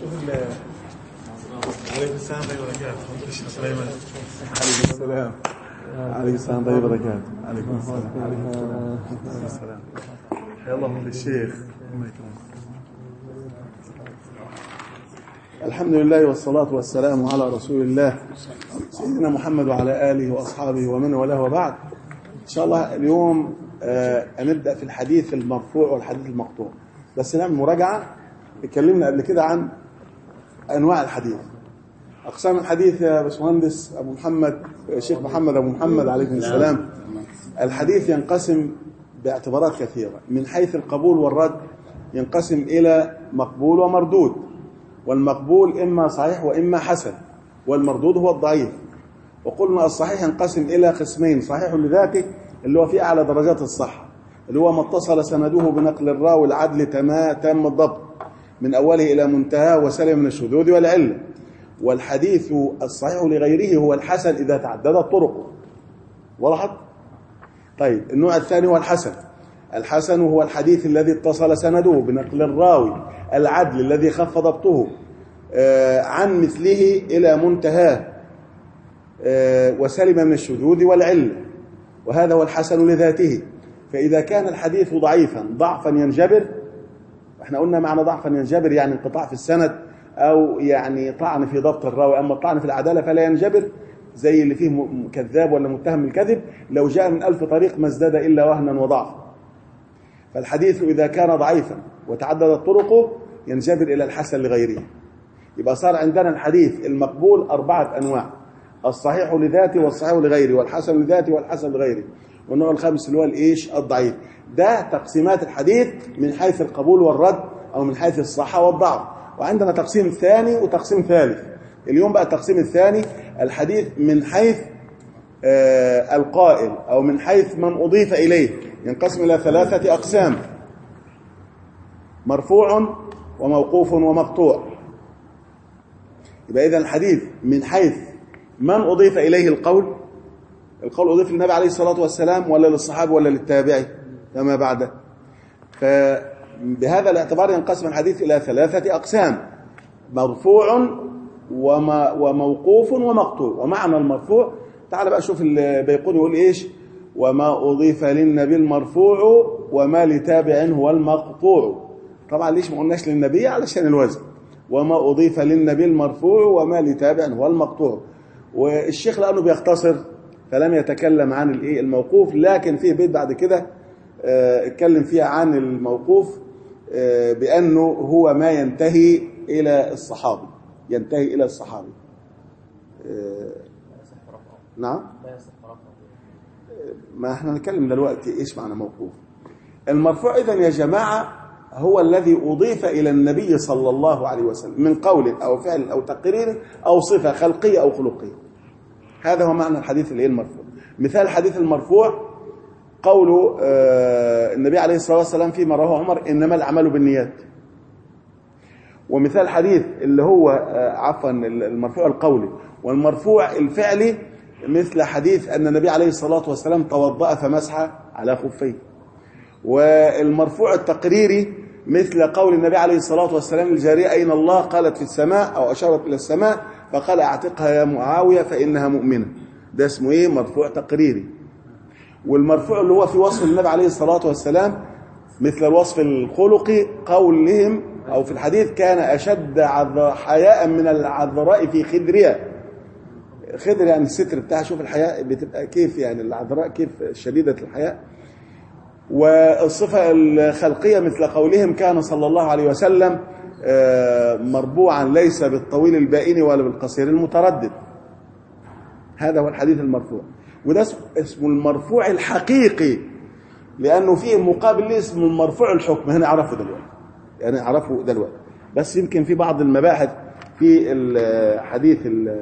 عليكم السلام ورحمة الله وبركاته. الشيخ سليمان. عليكم السلام. عليكم السلام ورحمة الله وبركاته. عليكم السلام. عليكم السلام. يا الله من الشيخ. الحمد لله والصلاة والسلام على رسول الله سيدنا محمد وعلى آله وأصحابه ومن والاه وبعد. إن شاء الله اليوم هنبدأ في الحديث المرفوع والحديث المقطوع، بس نعمل مراجعة. اتكلمنا قبل كده عن أنواع الحديث، أقسام الحديث يا باشمهندس أبو محمد، شيخ محمد أبو محمد عليكم السلام. الحديث ينقسم باعتبارات كثيرة. من حيث القبول والرد ينقسم إلى مقبول ومردود، والمقبول إما صحيح وإما حسن، والمردود هو الضعيف. وقلنا الصحيح ينقسم إلى قسمين: صحيح لذاته اللي هو في أعلى درجات الصحة، اللي هو ما اتصل سنده بنقل الراوي العدل تام الضبط من أوله إلى منتهى وسلم من الشذوذ والعلة. والحديث الصحيح لغيره هو الحسن إذا تعددت طرقه. وضحت؟ طيب، النوع الثاني هو الحسن. الحسن هو الحديث الذي اتصل سنده بنقل الراوي العدل الذي خف ضبطه عن مثله إلى منتهاه وسلم من الشذوذ والعلة، وهذا هو الحسن لذاته. فإذا كان الحديث ضعيفا ضعفا ينجبر، احنا قلنا معنى ضعفا ينجبر يعني انقطاع في السند أو يعني طعن في ضبط الراوي. أما الطعن في العدالة فلا ينجبر، زي اللي فيه كذاب ولا متهم بالكذب، لو جاء من 1000 طريق ما ازداد إلا وهنا وضعفا. فالحديث إذا كان ضعيفا وتعددت طرقه ينجبر إلى الحسن لغيره. يبقى صار عندنا الحديث المقبول 4 أنواع: الصحيح لذاته والصحيح لغيره والحسن لذاته والحسن لغيره، والنوع الخامس اللي هو الإيش؟ الضعيف. ده تقسيمات الحديث من حيث القبول والرد أو من حيث الصحة والضعف. وعندنا تقسيم ثاني وتقسيم ثالث. اليوم بقى التقسيم الثاني: الحديث من حيث القائل أو من حيث من أضيف إليه. ينقسم إلى 3 أقسام: مرفوع وموقوف ومقطوع. يبقى إذن الحديث من حيث من أضيف إليه القول أضيف للنبي عليه الصلاة والسلام ولا للصحابة ولا للتابعي كما بعده. فبهذا الاعتبار ينقسم الحديث إلى 3 أقسام: مرفوع وموقوف ومقطوع. ومعنى المرفوع، تعال بقى شوف البيقوني يقول إيش: وما أضيف للنبي المرفوع وما لتابع هو المقطوع. طبعا ليش ما قلناش للنبي؟ علشان الوزن. وما أضيف للنبي المرفوع وما لتابع هو المقطوع. والشيخ لأنه بيختصر فلم يتكلم عن الموقوف، لكن فيه بيت بعد كده اتكلم فيها عن الموقوف بأنه هو ما ينتهي إلى الصحابي، ينتهي إلى الصحابي. نعم، ما احنا نتكلم دلوقتي ايش معنى موقوف. المرفوع اذا يا جماعه هو الذي اضيف الى النبي صلى الله عليه وسلم من قول او فعل او تقرير او صفه خلقيه او خلقيه. هذا هو معنى الحديث المرفوع. مثال الحديث المرفوع قول النبي عليه الصلاه والسلام فيما رواه عمر: انما الاعمال بالنيات. ومثال الحديث اللي هو المرفوع القولي والمرفوع الفعلي مثل حديث أن النبي عليه الصلاة والسلام توضأ فمسح على خفيه. والمرفوع التقريري مثل قول النبي عليه الصلاة والسلام للجارية: أين الله؟ قالت في السماء، أو أشارت إلى السماء، فقال: أعتقها يا معاوية فإنها مؤمنة. ده اسمه إيه؟ مرفوع تقريري. والمرفوع اللي هو في وصف النبي عليه الصلاة والسلام مثل الوصف الخلقي قولهم أو في الحديث: كان أشد حياء من العذراء في خدرها. خدر يعني الستر بتاعها، شوف الحياء بتبقى كيف، يعني العذراء كيف شديدة الحياء. والصفة الخلقية مثل قولهم: كان صلى الله عليه وسلم مربوعا ليس بالطويل البائن ولا بالقصير المتردد. هذا هو الحديث المرفوع. وده اسمه المرفوع الحقيقي، لأنه فيه مقابل ليه اسمه المرفوع الحكم. هنا عرفه دلوقتي، يعني عرفه دلوقتي، بس يمكن في بعض المباحث في الحديث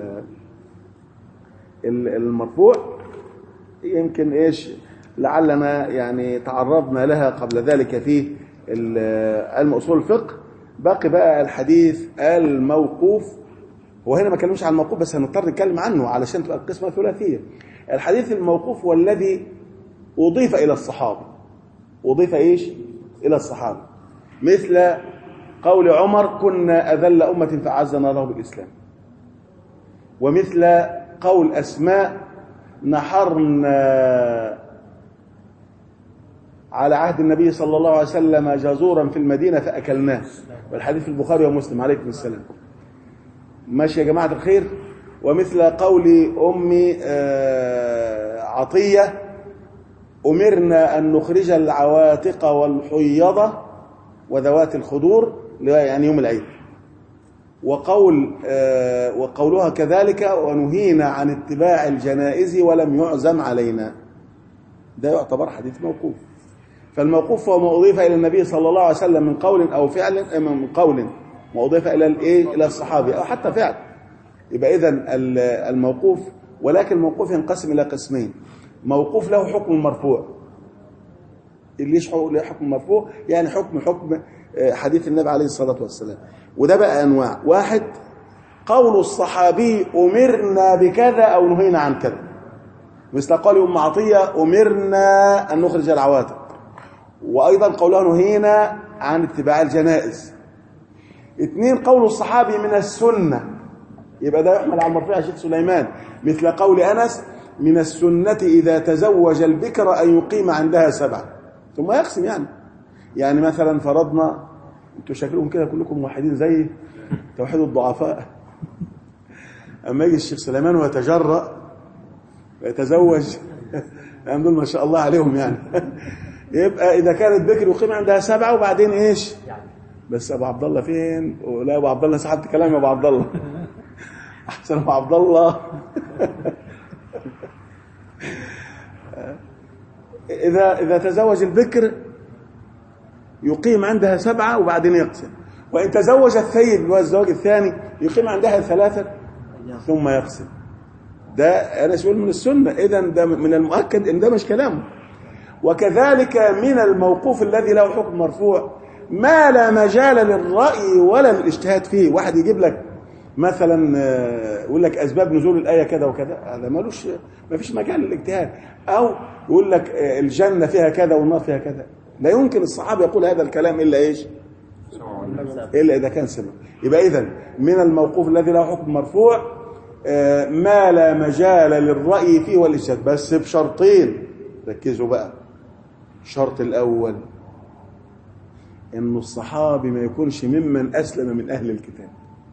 المرفوع يمكن ايش لعلنا يعني تعرضنا لها قبل ذلك في علم اصول الفقه. باقي بقى الحديث الموقوف. وهنا ما كلمش عن الموقوف، بس هنضطر نتكلم عنه علشان تبقى القسمه ثلاثيه. الحديث الموقوف هو الذي اضيف الى الصحابه. اضيف ايش؟ الى الصحابه. مثل قول عمر كنا أذل أمة فأعزنا الله بالإسلام. ومثل قول أسماء نحرنا على عهد النبي صلى الله عليه وسلم جزورا في المدينة فأكلناه، والحديث في البخاري ومسلم. عليكم السلام. ماشي يا جماعة الخير. ومثل قول أم عطية أمرنا أن نخرج العواتق والحيضة وذوات الخدور، يعني يوم العيد. وقولها كذلك ونهينا عن اتباع الجنائز ولم يعزم علينا. ده يعتبر حديث موقوف. فالموقوف هو ما أضيف إلى النبي صلى الله عليه وسلم من قول أو فعل، من قول ما أضيف إلى إلى الصحابي أو حتى فعل. يبقى إذن الموقوف، ولكن الموقوف ينقسم إلى قسمين: موقوف له حكم مرفوع. ليش له حكم مرفوع؟ يعني حكم حديث النبي عليه الصلاة والسلام. وده بقى أنواع: واحد قول الصحابي أمرنا بكذا أو نهينا عن كذا، مثل قول أم عطية أمرنا أن نخرج العواتق، وأيضا قولها نهينا عن اتباع الجنائز. اثنين قول الصحابي من السنة، يبقى ده يحمل على المرفوع يا شيخ سليمان، مثل قول أنس من السنة إذا تزوج البكر أن يقيم عندها 7 ثم يقسم. يعني مثلا فرضنا، انتوا شكلكم كده كلكم موحدين زي توحيد الضعفاء، اما يجي الشيخ سليمان ويتجرأ ويتزوج يعني دول ما شاء الله عليهم يعني يبقى اذا كانت بكر يقيم عندها 7 وبعدين ايش؟ بس ابو عبد الله فين؟ لا ابو عبد الله سحبت كلامي. ابو عبد الله احسن ابو عبد الله اذا تزوج البكر يقيم عندها 7 وبعدين يقسم، وإن تزوج الثيب اللي هو الزواج الثاني يقيم عندها 3 ثم يقسم. ده أنا أقول من السنة، إذن ده من المؤكد إن ده مش كلامه. وكذلك من الموقوف الذي له حكم مرفوع ما لا مجال للرأي ولا للاجتهاد فيه. واحد يجيب لك مثلا يقول لك أسباب نزول الآية كذا وكذا، هذا ما فيش مجال للاجتهاد. أو يقول لك الجنة فيها كذا والنار فيها كذا. لا يمكن الصحابة يقول هذا الكلام إلا إيش؟ إلا إذا كان سمع. يبقى إذن من الموقوف الذي له حكم مرفوع ما لا مجال للرأي فيه والاجتهاد، بس بشرطين. ركزوا بقى. الشرط الأول إن الصحابي ما يكونش ممن أسلم من أهل الكتاب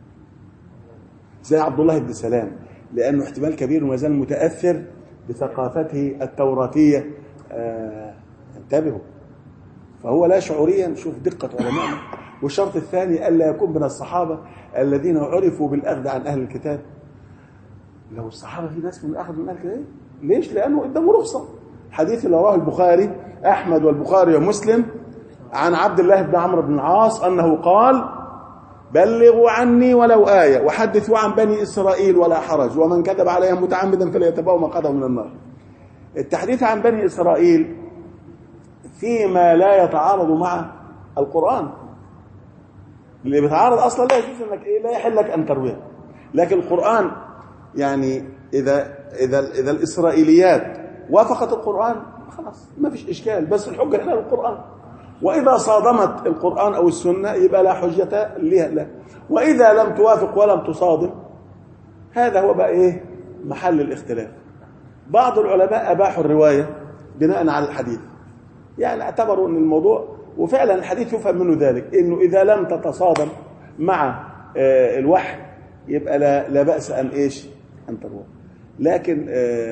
زي عبد الله بن سلام، لأنه احتمال كبير وما زال متأثر بثقافته التوراتية. انتبهوا. فهو لا شعوريا. شوف دقة علمائنا. والشرط الثاني ألا يكون من الصحابة الذين عرفوا بالأخذ عن أهل الكتاب. لو الصحابة في ناس من الأخذ من أهل الكتاب، ليش؟ لأنه قدامه رخصة. حديث اللي رواه البخاري أحمد والبخاري ومسلم عن عبد الله بن عمرو بن العاص أنه قال بلغوا عني ولو آية وحدثوا عن بني إسرائيل ولا حرج ومن كذب عليهم متعمدا فليتبوأ مقعده من النار. التحديث عن بني إسرائيل فيما لا يتعارض مع القرآن. اللي بيتعارض أصلا لا يجوز انك لا يحل لك أن ترويه. لكن القرآن يعني إذا الإسرائيليات وافقت القرآن خلاص ما فيش إشكال، بس الحجة هنا للقرآن. وإذا صادمت القرآن أو السنة يبقى لا حجة لها لا. وإذا لم توافق ولم تصادم هذا هو بقى إيه محل الاختلاف. بعض العلماء أباحوا الرواية بناء على الحديث، يعني اعتبروا أن الموضوع، وفعلا الحديث يفهم منه ذلك، أنه إذا لم تتصادم مع الوحي يبقى لا بأس أن إيش أن تروى. لكن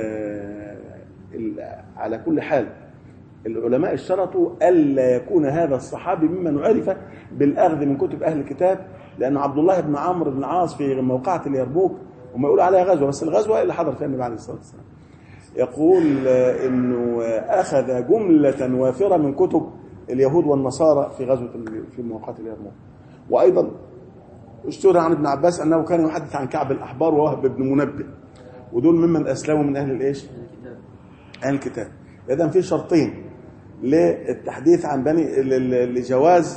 على كل حال العلماء اشترطوا ألا يكون هذا الصحابي ممن عرف بالأخذ من كتب أهل الكتاب، لأن عبد الله بن عمرو بن العاص في موقعة اليرموك وما يقول عليها غزوة، بس الغزوة اللي حضر فيها النبي عليه الصلاة والسلام، يقول إنه أخذ جملة وافرة من كتب اليهود والنصارى في غزوة في موقعة اليرموك. وأيضا اشتهر عن ابن عباس أنه كان يحدث عن كعب الأحبار ووهب بن منبه، ودول ممن أسلموا من أهل الإيش؟ أهل الكتاب. إذن في شرطين للتحديث عن لجواز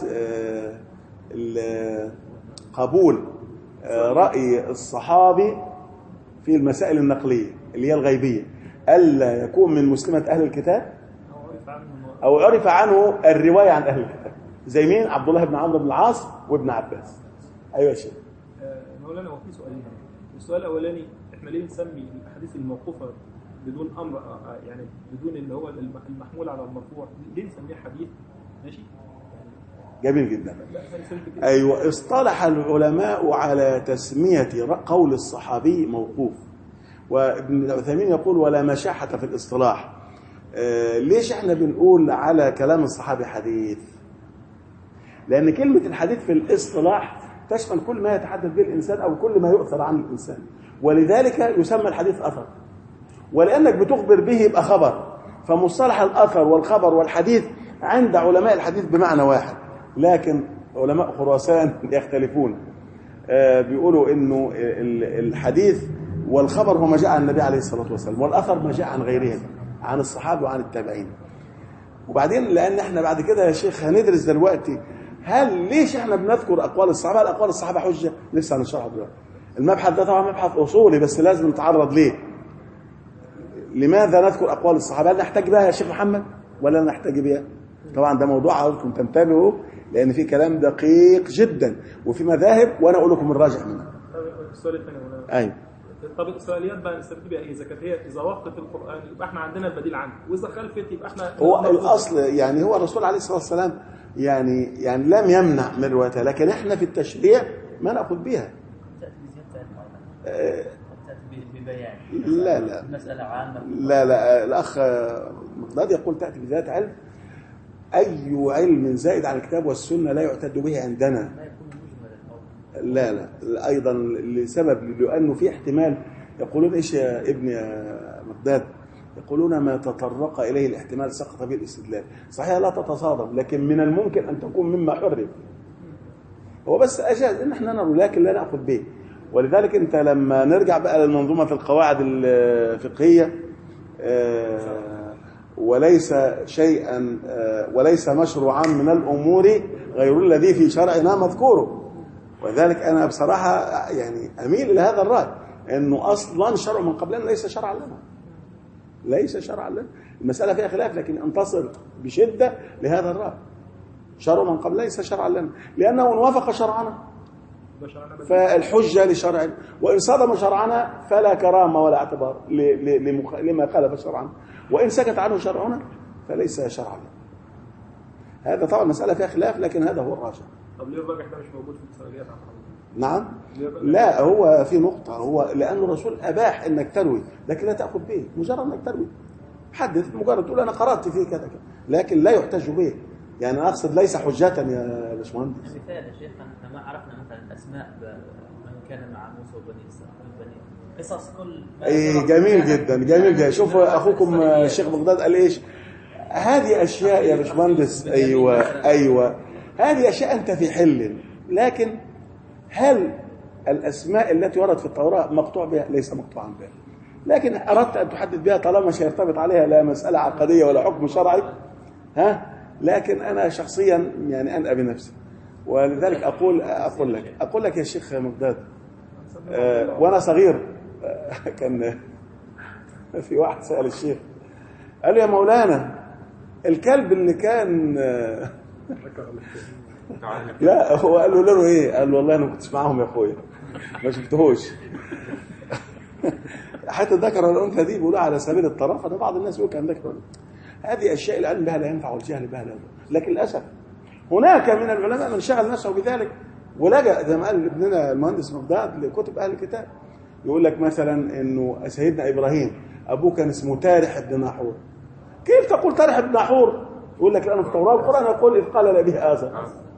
قبول رأي الصحابي في المسائل النقلية اللي هي الغيبية، ألا يكون من مسلمة أهل الكتاب أو عرف عنه الرواية عن أهل الكتاب. زي مين؟ عبد الله بن عمرو بن العاص وابن عباس. ايوه يا شيخ. مولانا هو في سؤالين. السؤال الاولاني احنا ليه نسمي الاحاديث الموقوفه بدون امر، يعني بدون اللي هو المحمول على المرفوع، ليه نسميه حديث؟ ماشي. جميل جدا. ايوه، اصطلح العلماء على تسميه قول الصحابي موقوف، وابن عثيمين يقول ولا مشاحه في الاصطلاح. ليش احنا بنقول على كلام الصحابي حديث؟ لان كلمه الحديث في الاصطلاح تشمل كل ما يتحدث به الانسان او كل ما يؤثر عن الانسان، ولذلك يسمى الحديث اثر، ولانك بتخبر به يبقى خبر. فمصطلح الاثر والخبر والحديث عند علماء الحديث بمعنى واحد، لكن علماء خراسان يختلفون. بيقولوا انه الحديث والخبر هو ما جاء عن النبي عليه الصلاه والسلام، والاثر ما جاء عن غيرهم، عن الصحابه وعن التابعين. وبعدين لان احنا بعد كده يا شيخ هندرس دلوقتي ليش احنا بنذكر اقوال الصحابه؟ الاقوال الصحابه حجه، لسه هنشرحها دلوقتي. المبحث ده طبعا مبحث اصولي بس لازم نتعرض ليه. لماذا نذكر اقوال الصحابه؟ هل نحتاج بها يا شيخ محمد ولا نحتاج بها؟ طبعا ده موضوع عاوزكم تنتبهوا، لان في كلام دقيق جدا وفي مذاهب، وانا اقول لكم الراجح منها. السؤال الثاني هنا. ايوه. طب الاسرائيليات بقى نستفيد بها ايه؟ اذا كانت هي اذا وافقت القران يبقى احنا عندنا البديل عنه، واذا خالفت يبقى احنا هو الاصل يعني هو الرسول عليه الصلاه والسلام يعني لم يمنع من روايتها، لكن احنا في التشريع ما ناخذ بها. لا مسألة عامة. لا الاخ مقداد يقول تاتي بذات علم. اي علم زائد على الكتاب والسنه لا يعتد به عندنا. لا ايضا لسبب، لانه في احتمال. يقولون ايش يا ابني يا مقداد؟ يقولون ما تطرق اليه الاحتمال سقط به الاستدلال. صحيح لا تتصادم، لكن من الممكن ان تكون مما حرم. هو بس اجاز ان احنا نرى لكن لا ناخذ به. ولذلك انت لما نرجع بقى للمنظومه في القواعد الفقهيه، وليس شيئا وليس مشروعا من الامور غير الذي في شرعنا مذكوره. وذلك انا بصراحه يعني اميل الى هذا الراي، انه اصلا شرع من قبلنا ليس شرعا لنا. ليس شرعا لنا. المساله فيها خلاف، لكن انتصر بشده لهذا الراي. شرع من قبل ليس شرعا لنا، لانه ان وافق شرعنا فالحجه لشرع، وان صدم شرعنا فلا كرامه ولا اعتبار لما خالف شرعنا، وان سكت عنه شرعنا فليس شرعا لنا. هذا طبعا مساله فيها خلاف، لكن هذا هو الراجح. طب ليه الراجح ده مش موجود في الاسرائيليات؟ نعم. لا هو في نقطه، هو لان الرسول اباح انك تروي لكن لا تاخذ به، مجرد انك تروي حدث، مجرد تقول انا قرات فيه كذا كذا، لكن لا يحتج به. يعني انا اقصد ليس حجه يا باشمهندس. مثال يا شيخ، احنا ما عرفنا مثلا اسماء من كان مع موسى وبني اسرائيل، قصص كل جميل جدا جميل جدا. شوف اخوكم الشيخ بغداد قال ايش؟ هذه اشياء يا باشمهندس. ايوه هذه اشياء انت في حل، لكن هل الاسماء التي وردت في التوراه مقطوع بها؟ ليس مقطوعا بها، لكن اردت ان تحدد بها طالما سيرتبط عليها لا مساله عقديه ولا حكم شرعي. لكن انا شخصيا يعني انأى بنفسي، ولذلك اقول لك يا شيخ مقداد، وانا صغير كان في واحد سأل الشيخ قال له يا مولانا الكلب اللي كان لا هو قال له ايه؟ قال له والله انا ما كنتش معاهم يا اخويا، ما شفتهوش. حتى الذكر والانثى دي بيقولوا على سبيل الطرافه، ده بعض الناس يقول كان ذكر. هذه اشياء العلم بها لا ينفع والجهل بها لا ينفع، لكن للاسف هناك من العلماء من شغل نفسه بذلك ولجأ زي ما قال ابننا المهندس مقداد لكتب اهل الكتاب. يقول لك مثلا انه سيدنا ابراهيم ابوه كان اسمه تارح بن ناحور. كيف تقول تارح بن ناحور؟ يقول لك لانه في التوراه والقران يقول اذ قال لابيه آزر.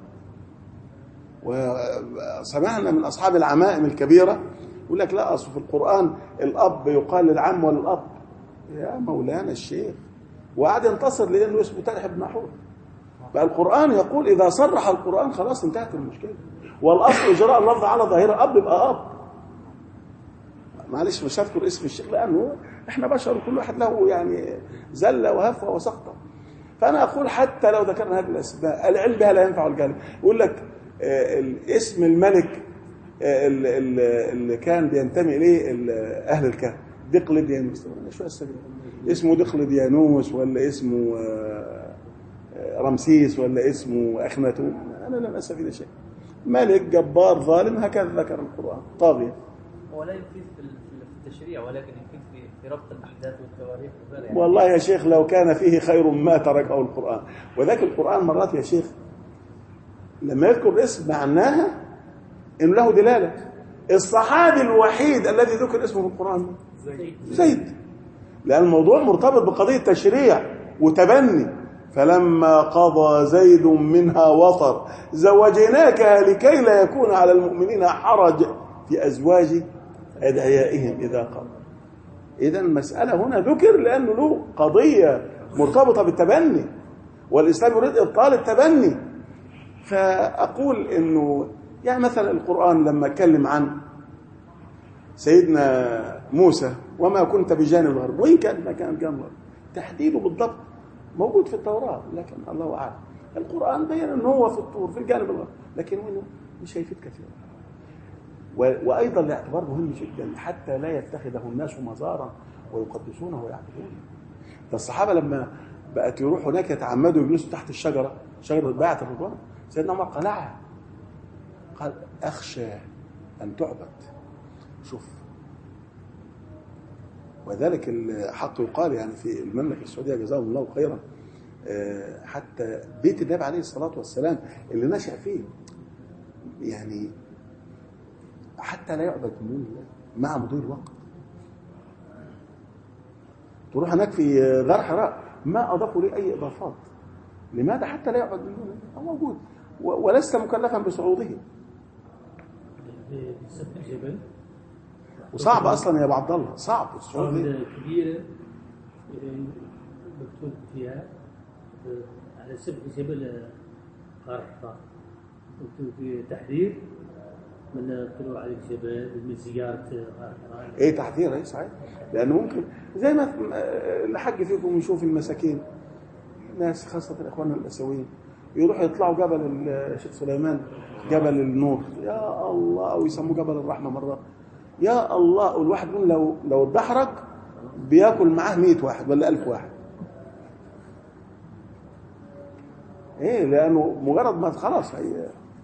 وسمعنا من اصحاب العمائم الكبيره يقول لك لا، اصل في القران الاب يقال للعم وللاب. يا مولانا الشيخ، وقعد ينتصر لانه اسمه تارح بن ناحور. بقى القران يقول اذا صرح القران خلاص انتهت المشكله، والاصل اجراء اللفظ على ظاهره. اب يبقى اب. معلش مش هذكر اسم الشيخ لانه احنا بشر وكل واحد له يعني زله وهفوه وسقطه. فانا اقول حتى لو ذكرنا هذه الاسماء العلم بها لا ينفع الجهل. يقول لك اسم الملك اللي كان بينتمي اليه اهل الكهف دقلديانوس، شو اسمه دقلديانوس ولا اسمه رمسيس ولا اسمه اخناتون، انا لم استفيد شيء. ملك جبار ظالم، هكذا ذكر القرآن طاغية. ولا يفيد في التشريع، ولكن يفيد في ربط الأحداث والتواريخ يعني. والله يا شيخ لو كان فيه خير ما تركه القرآن. وذاك القرآن مرات يا شيخ لما يذكر اسم معناها إنه له دلالة. الصحابي الوحيد الذي ذكر اسمه في القرآن زيد، لأن الموضوع مرتبط بقضية تشريع وتبني. فلما قضى زيد منها وطر زوجناكها لكي لا يكون على المؤمنين حرج في أزواج أدعيائهم إذا قضوا. إذن المسألة هنا ذكر لأنه له قضية مرتبطة بالتبني، والإسلام يريد إبطال التبني. فأقول إنه يعني مثلا القرآن لما اتكلم عن سيدنا موسى وما كنت بجانب الغرب، وإن كان ما كان جانب الغرب تحديده بالضبط موجود في التوراة، لكن الله أعلم. القرآن بين أنه هو في الطور في الجانب الغربي، لكن منه مش هيفيد كثيرا. وأيضا الاعتبار مهم جدا حتى لا يتخذه الناس مزارا ويقدسونه ويعبدونه. فالصحابة لما بقت يروحوا هناك يتعمدوا يجلسوا تحت الشجرة، شجرة بيعة الرضوان، سيدنا عمر قلعها، قال أخشى أن تعبد. شوف، وذلك الحق يقال يعني في المملكة السعودية جزاهم الله خيرا، حتى بيت النبي عليه الصلاة والسلام اللي نشأ فيه يعني حتى لا يعبد من دون الله مع مضي الوقت. تروح هناك في غار حراء ما أضافوا لي أي إضافات. لماذا؟ حتى لا يعبد من دون الله، موجود ولست مكلفا بصعوده. وصعب أصلا يا أبو عبد الله، صعب الصعود كبيرة مكتوب فيها على سفح جبل غار حراء، مكتوب فيه تحذير من الطلوع على الجبل ومن زيارة غار حراء. ايه تحذير، ايه صحيح، لانه ممكن زي ما الحق فيكم يشوف المساكين ناس خاصة اخواننا الاسيويين يروحوا يطلعوا جبل الشيخ سليمان، جبل النور يا الله، او يسموه جبل الرحمة مرات يا الله، والواحد منهم لو اتدحرج بياكل معاه 100 واحد ولا 1000 واحد. ايه لانه مجرد ما خلاص هي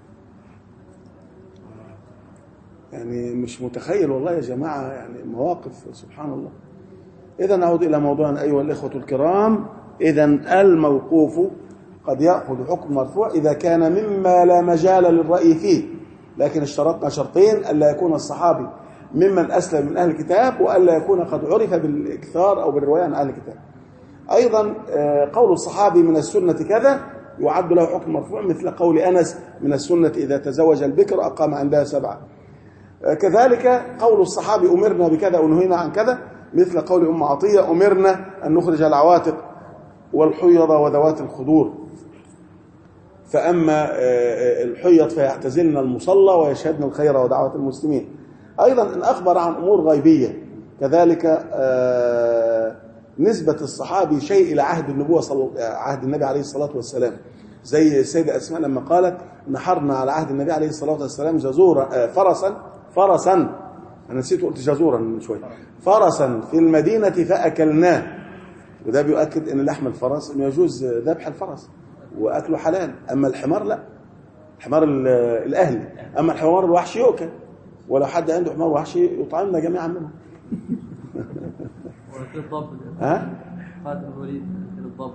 يعني مش متخيل والله يا جماعة، يعني مواقف سبحان الله. إذا نعود إلى موضوعنا أيها الإخوة الكرام. إذا الموقوف قد يأخذ حكم مرفوع إذا كان مما لا مجال للرأي فيه، لكن اشترطنا شرطين: ألا يكون الصحابي ممن أسلم من أهل الكتاب، وألا يكون قد عرف بالإكثار أو بالرواية عن أهل الكتاب. أيضا قول الصحابي من السنة كذا يعد له حكم مرفوع، مثل قول أنس من السنة إذا تزوج البكر أقام عندها 7. كذلك قول الصحابي أمرنا بكذا ونهينا عن كذا، مثل قول أم عطية أمرنا أن نخرج العواتق والحيض وذوات الخدور، فأما الحيض فيعتزلن المصلى ويشهدن الخير ودعوة المسلمين. أيضا إن أخبر عن أمور غيبية كذلك نسبة الصحابي شيء إلى عهد النبوة عهد النبي عليه الصلاة والسلام، زي السيدة أسماء لما قالت: نحرنا على عهد النبي عليه الصلاة والسلام جزورا فرسا أنا نسيت قلت جزورا من شوي، فرسا في المدينة فأكلناه. وده بيؤكد أن لحم الفرس إنه يجوز ذبح الفرس وأكله حلال، أما الحمار لا، الحمار الأهلي، أما الحمار الوحشي يؤكل، ولو حد عنده حمار وحشي يطعمنا جميعا منه. الضب خادم الوليد الضب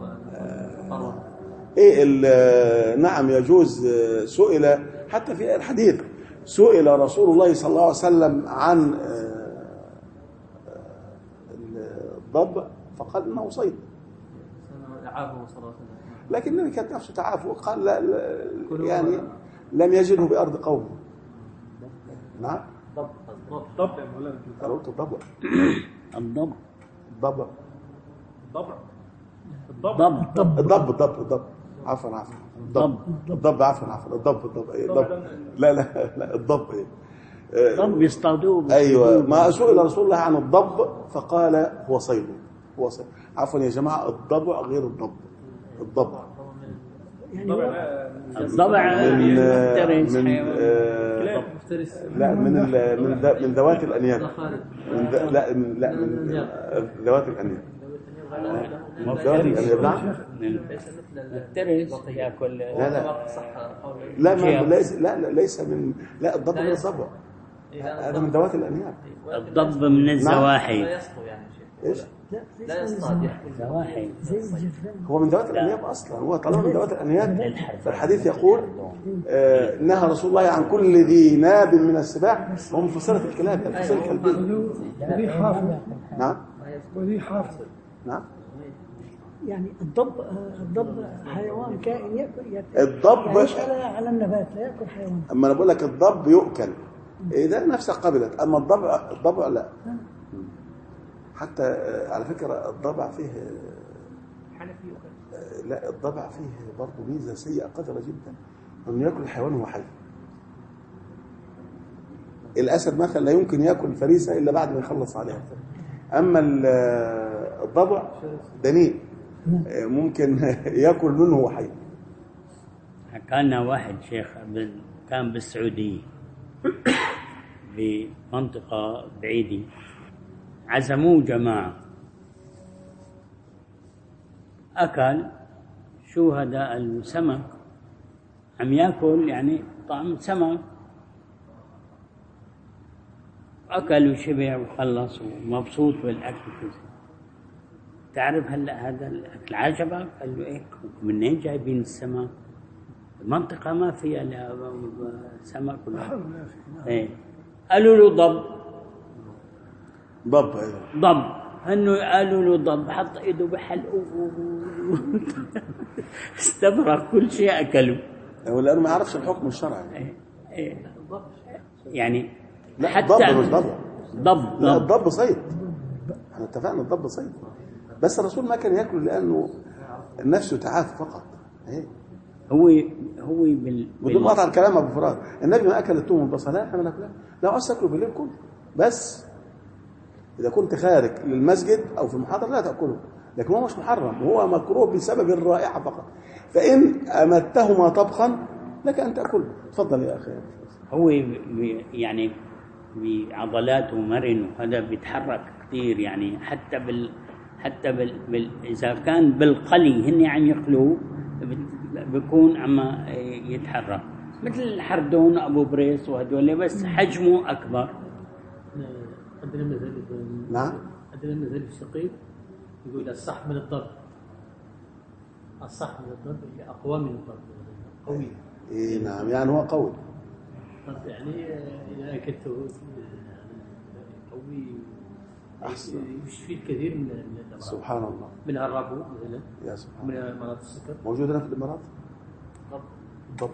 نعم يجوز. سئل حتى في الحديث، سئل رسول الله صلى الله عليه وسلم عن الضب فقال انه صيد، لكن النبي كان نفسه تعافى وقال لا يعني لم يجده بأرض قومه. نعم ضب يا مولانا، قلت الضبع الضب ضبع الضب عفوا الضب عفوا الضب لا الضب الضب يصطادوه. ايوه، ما سئل رسول الله عن الضب فقال هو صيد. عفوا يا جماعه، الضبع غير الضبع الضبع لا من ذوات الانياب، من ذوات الانياب. جواري الأنياب نعم. ليس مثل الترس يأكل لا ليس من الضب من الضبع، هذا من ذوات الأنياب. الضب من الزواحي. لا يسطو يعني شيء. إيش؟ لا يصطاد يأكل زواحي. هو من ذوات الأنياب أصلا، هو طالما من ذوات الأنياب فالحديث يقول نهى رسول الله عن كل ذي ناب من السباع، وهم فصلة الكلاب الفصل الكلبي. وذي حافظ. نعم وذي حافظ. نعم. يعني الضب حيوان كائن يأكل الضب يعيش على النبات، لا يأكل حيوان. أما أنا بقول لك الضب يؤكل، إذا نفسك قبلت، أما الضبع لا. حتى على فكرة الضبع فيه لا، الضبع فيه برضه ميزة سيئة قذرة جدا، أنه يأكل الحيوان وهو حي. الأسد مثلا لا يمكن يأكل الفريسة إلا بعد ما يخلص عليها. أما الضبع دنيء، ممكن يأكل منه وهو حي. كان واحد شيخ كان بالسعودية بمنطقة بعيدة، عزموه جماعة، أكل شو هذا السمك، عم يأكل يعني طعم سمك، أكل وشبع وخلص ومبسوط بالأكل كذا. تعرف هلا هذا الأكل عجبك؟ قال له إيه، منين جايبين السمك؟ المنطقة ما فيها لا سمك ولا إيه. قالوا له ضب انه قالوا له ضب، حط ايده بحلقه استبرق كل شيء اكله. لانه ما يعرفش الحكم الشرعي. يعني لا حتى الضب مش ضبع. لا ضب الضب صيد، احنا اتفقنا الضب صيد، بس الرسول ما كان ياكله لانه النفس تعاف فقط. هو بدون قطع الكلام ابو فراغ، النبي ما اكل الثوم والبصل، لا احنا ما ناكلها، لا عايز تاكله بالليل كله، بس اذا كنت خارج للمسجد او في المحاضره لا تاكله، لكن هو مش محرم، هو مكروه بسبب الرائحه فقط. فان امتهما طبخا لك ان تاكله. تفضل يا اخي. هو يعني بعضلاته مرن وهذا بيتحرك كثير، يعني حتى اذا كان بالقلي هن عم يقلوه بيكون عم يتحرك مثل الحردون ابو بريس وهدول، بس حجمه اكبر. عندنا مثل نعم عندنا مثل الشقيق يقول الصح من الضرب، الصح من الضرب اللي اقوى من الضرب، قوي. اي نعم، يعني هو قوي. يعني اذا اكلته قوي يشفي الكثير من الامراض. سبحان الله. من الربو مثلا، يا سبحان من مرض السكر. موجود هنا في الامارات ضب.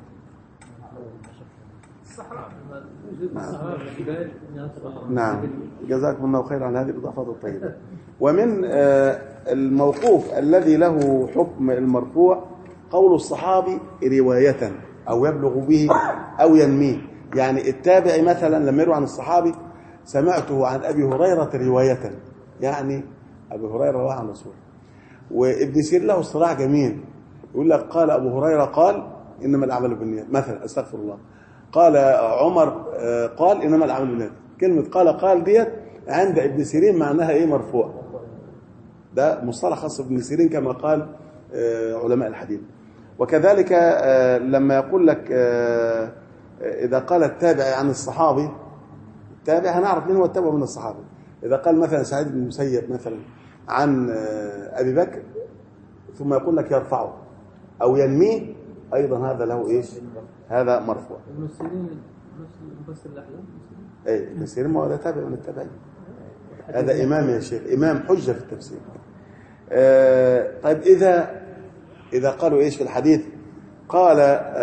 الصحراء الجبال. نعم، جزاكم الله خير عن هذه الاضافات الطيبه. ومن الموقوف الذي له حكم المرفوع قول الصحابي روايه او يبلغ به او ينميه. يعني التابعي مثلا لما يروي عن الصحابي سمعته عن ابي هريره روايه، يعني ابي هريره رواه عن رسول. وابن سيرين له اصطلاح جميل، يقول لك قال ابو هريره قال انما الاعمال بالنيات مثلا، استغفر الله. قال عمر قال انما الاعمال بالنيات. كلمه قال ديت عند ابن سيرين معناها ايه؟ مرفوع. ده مصطلح خاص بابن سيرين كما قال علماء الحديث. وكذلك لما يقول لك اذا قال التابعي عن الصحابي، التابع هنعرف مين هو التابع من الصحابي. اذا قال مثلا سعيد بن المسيب مثلا عن ابي بكر ثم يقول لك يرفعه او ينميه، ايضا هذا له ايش؟ هذا مرفوع. المسلمين مفسر الاحلام. اي المسلمين ما هو تابع من التابعين، هذا امام يا شيخ، امام حجه في التفسير. طيب اذا قالوا ايش في الحديث؟ قال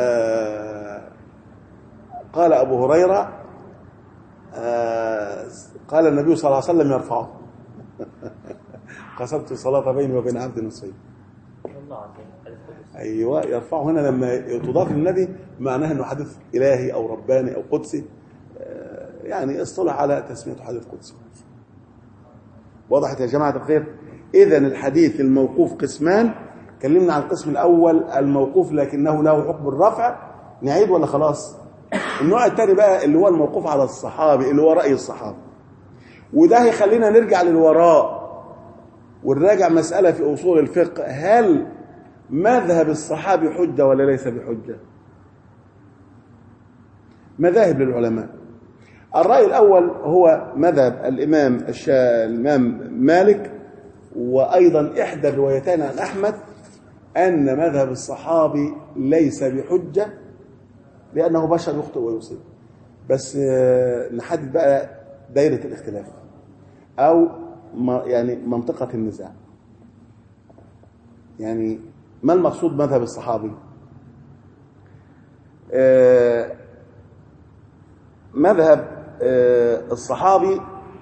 ابو هريره قال النبي صلى الله عليه وسلم يرفعه قسمت الصلاه بيني وبين عبد نصيب. ايوه، يرفعه هنا لما تضاف للنبي معناها انه حديث الهي او رباني او قدسي، يعني اصطلح على تسميته حديث قدسي. وضحت يا جماعه الخير؟ اذا الحديث الموقوف قسمان، كلمنا عن القسم الاول الموقوف لكنه له حكم الرفع، نعيد ولا خلاص؟ النوع الثاني بقى اللي هو الموقوف على الصحابي، اللي هو راي الصحابه، وده هيخلينا نرجع للوراء ونراجع مسألة في أصول الفقه، هل مذهب الصحابي حجة ولا ليس بحجة؟ مذاهب للعلماء. الرأي الأول هو مذهب الإمام مالك، وأيضا إحدى الروايتين عن أحمد أن مذهب الصحابي ليس بحجة لأنه بشر يخطئ ويصيب. بس نحدد بقى دائرة الاختلاف أو يعني منطقة النزاع. يعني ما المقصود مذهب الصحابي؟ مذهب الصحابي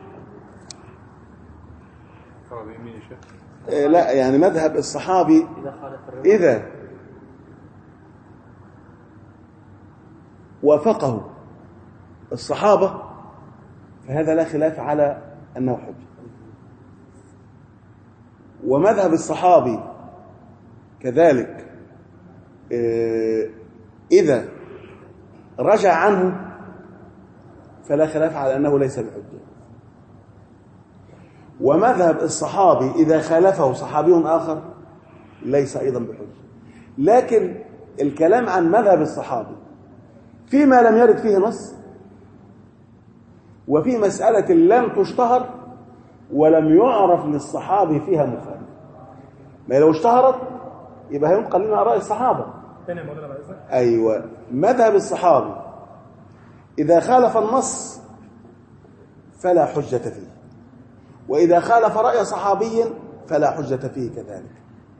لا، يعني مذهب الصحابي إذا وافقه الصحابة فهذا لا خلاف على أنه حجة. ومذهب الصحابي كذلك إذا رجع عنه فلا خلاف على أنه ليس بحجة. ومذهب الصحابي إذا خالفه صحابي آخر ليس أيضا بحجة. لكن الكلام عن مذهب الصحابي فيما لم يرد فيه نص، وفي مسألة لم تشتهر ولم يعرف للصحابي فيها مخالف. ما لو اشتهرت يبقى هينقل لنا آراء الصحابة. أيوة، مذهب الصحابي إذا خالف النص فلا حجة فيه، وإذا خالف رأي صحابي فلا حجة فيه كذلك.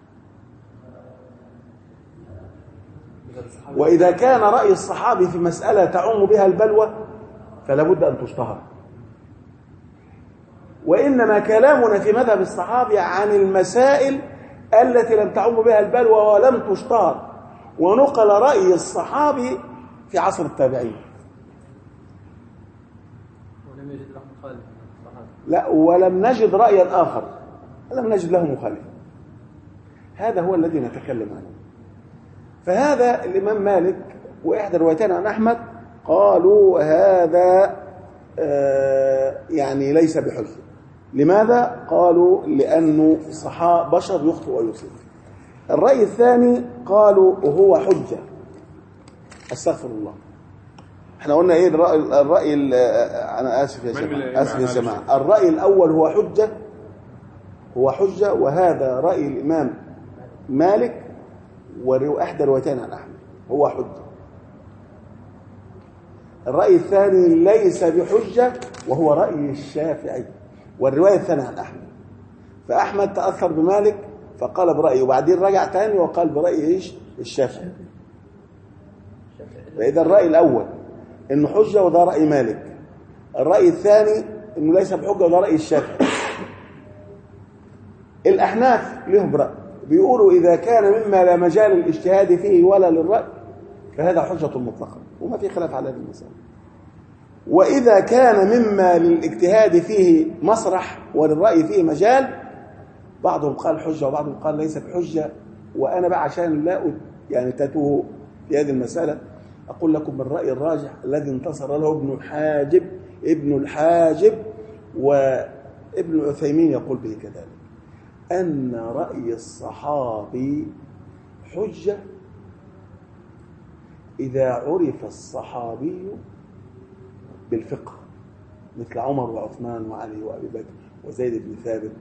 وإذا كان رأي الصحابي في مسألة تعم بها البلوى فلا بد أن تشتهر. وإنما كلامنا في مذهب الصحابي عن المسائل التي لم تعم بها البلوى ولم تشتهر، ونقل رأي الصحابي في عصر التابعين. ولم يجد له مخالف. لا، ولم نجد رأيا آخر، لم نجد له مخالف. هذا هو الذي نتكلم عنه. فهذا الإمام مالك وإحدى الروايتين عن أحمد قالوا هذا يعني ليس بحجة. لماذا؟ قالوا لأنه بشر يخطئ ويصيب. الرأي الثاني قالوا هو حجة. استغفر الله، احنا قلنا ايه الرأي انا اسف يا جماعه، الرأي الاول هو حجة، وهذا رأي الإمام مالك وإحدى روايتين عن أحمد هو حجة. الرأي الثاني ليس بحجة وهو رأي الشافعي، والرواية الثانية عن أحمد. فأحمد تأثر بمالك فقال برأيه، وبعدين رجع تاني وقال برأي ايش؟ الشافعي. فإذا الرأي الأول إنه حجة وده رأي مالك، الرأي الثاني إنه ليس بحجة وده رأي الشافعي. الأحناف لهم رأي، بيقولوا إذا كان مما لا مجال الاجتهاد فيه ولا للرأي فهذا حجة مطلقة وما في خلاف على هذه المسألة. وإذا كان مما للاجتهاد فيه مسرح وللرأي فيه مجال، بعضهم قال حجة وبعضهم قال ليس بحجة. وأنا بقى عشان لا يعني تتوه في هذه المسألة أقول لكم الرأي الراجح الذي انتصر له ابن الحاجب وابن عثيمين يقول به كذلك، أن رأي الصحابي حجة إذا عرف الصحابي بالفقه مثل عمر وعثمان وعلي وأبي بكر وزيد بن ثابت.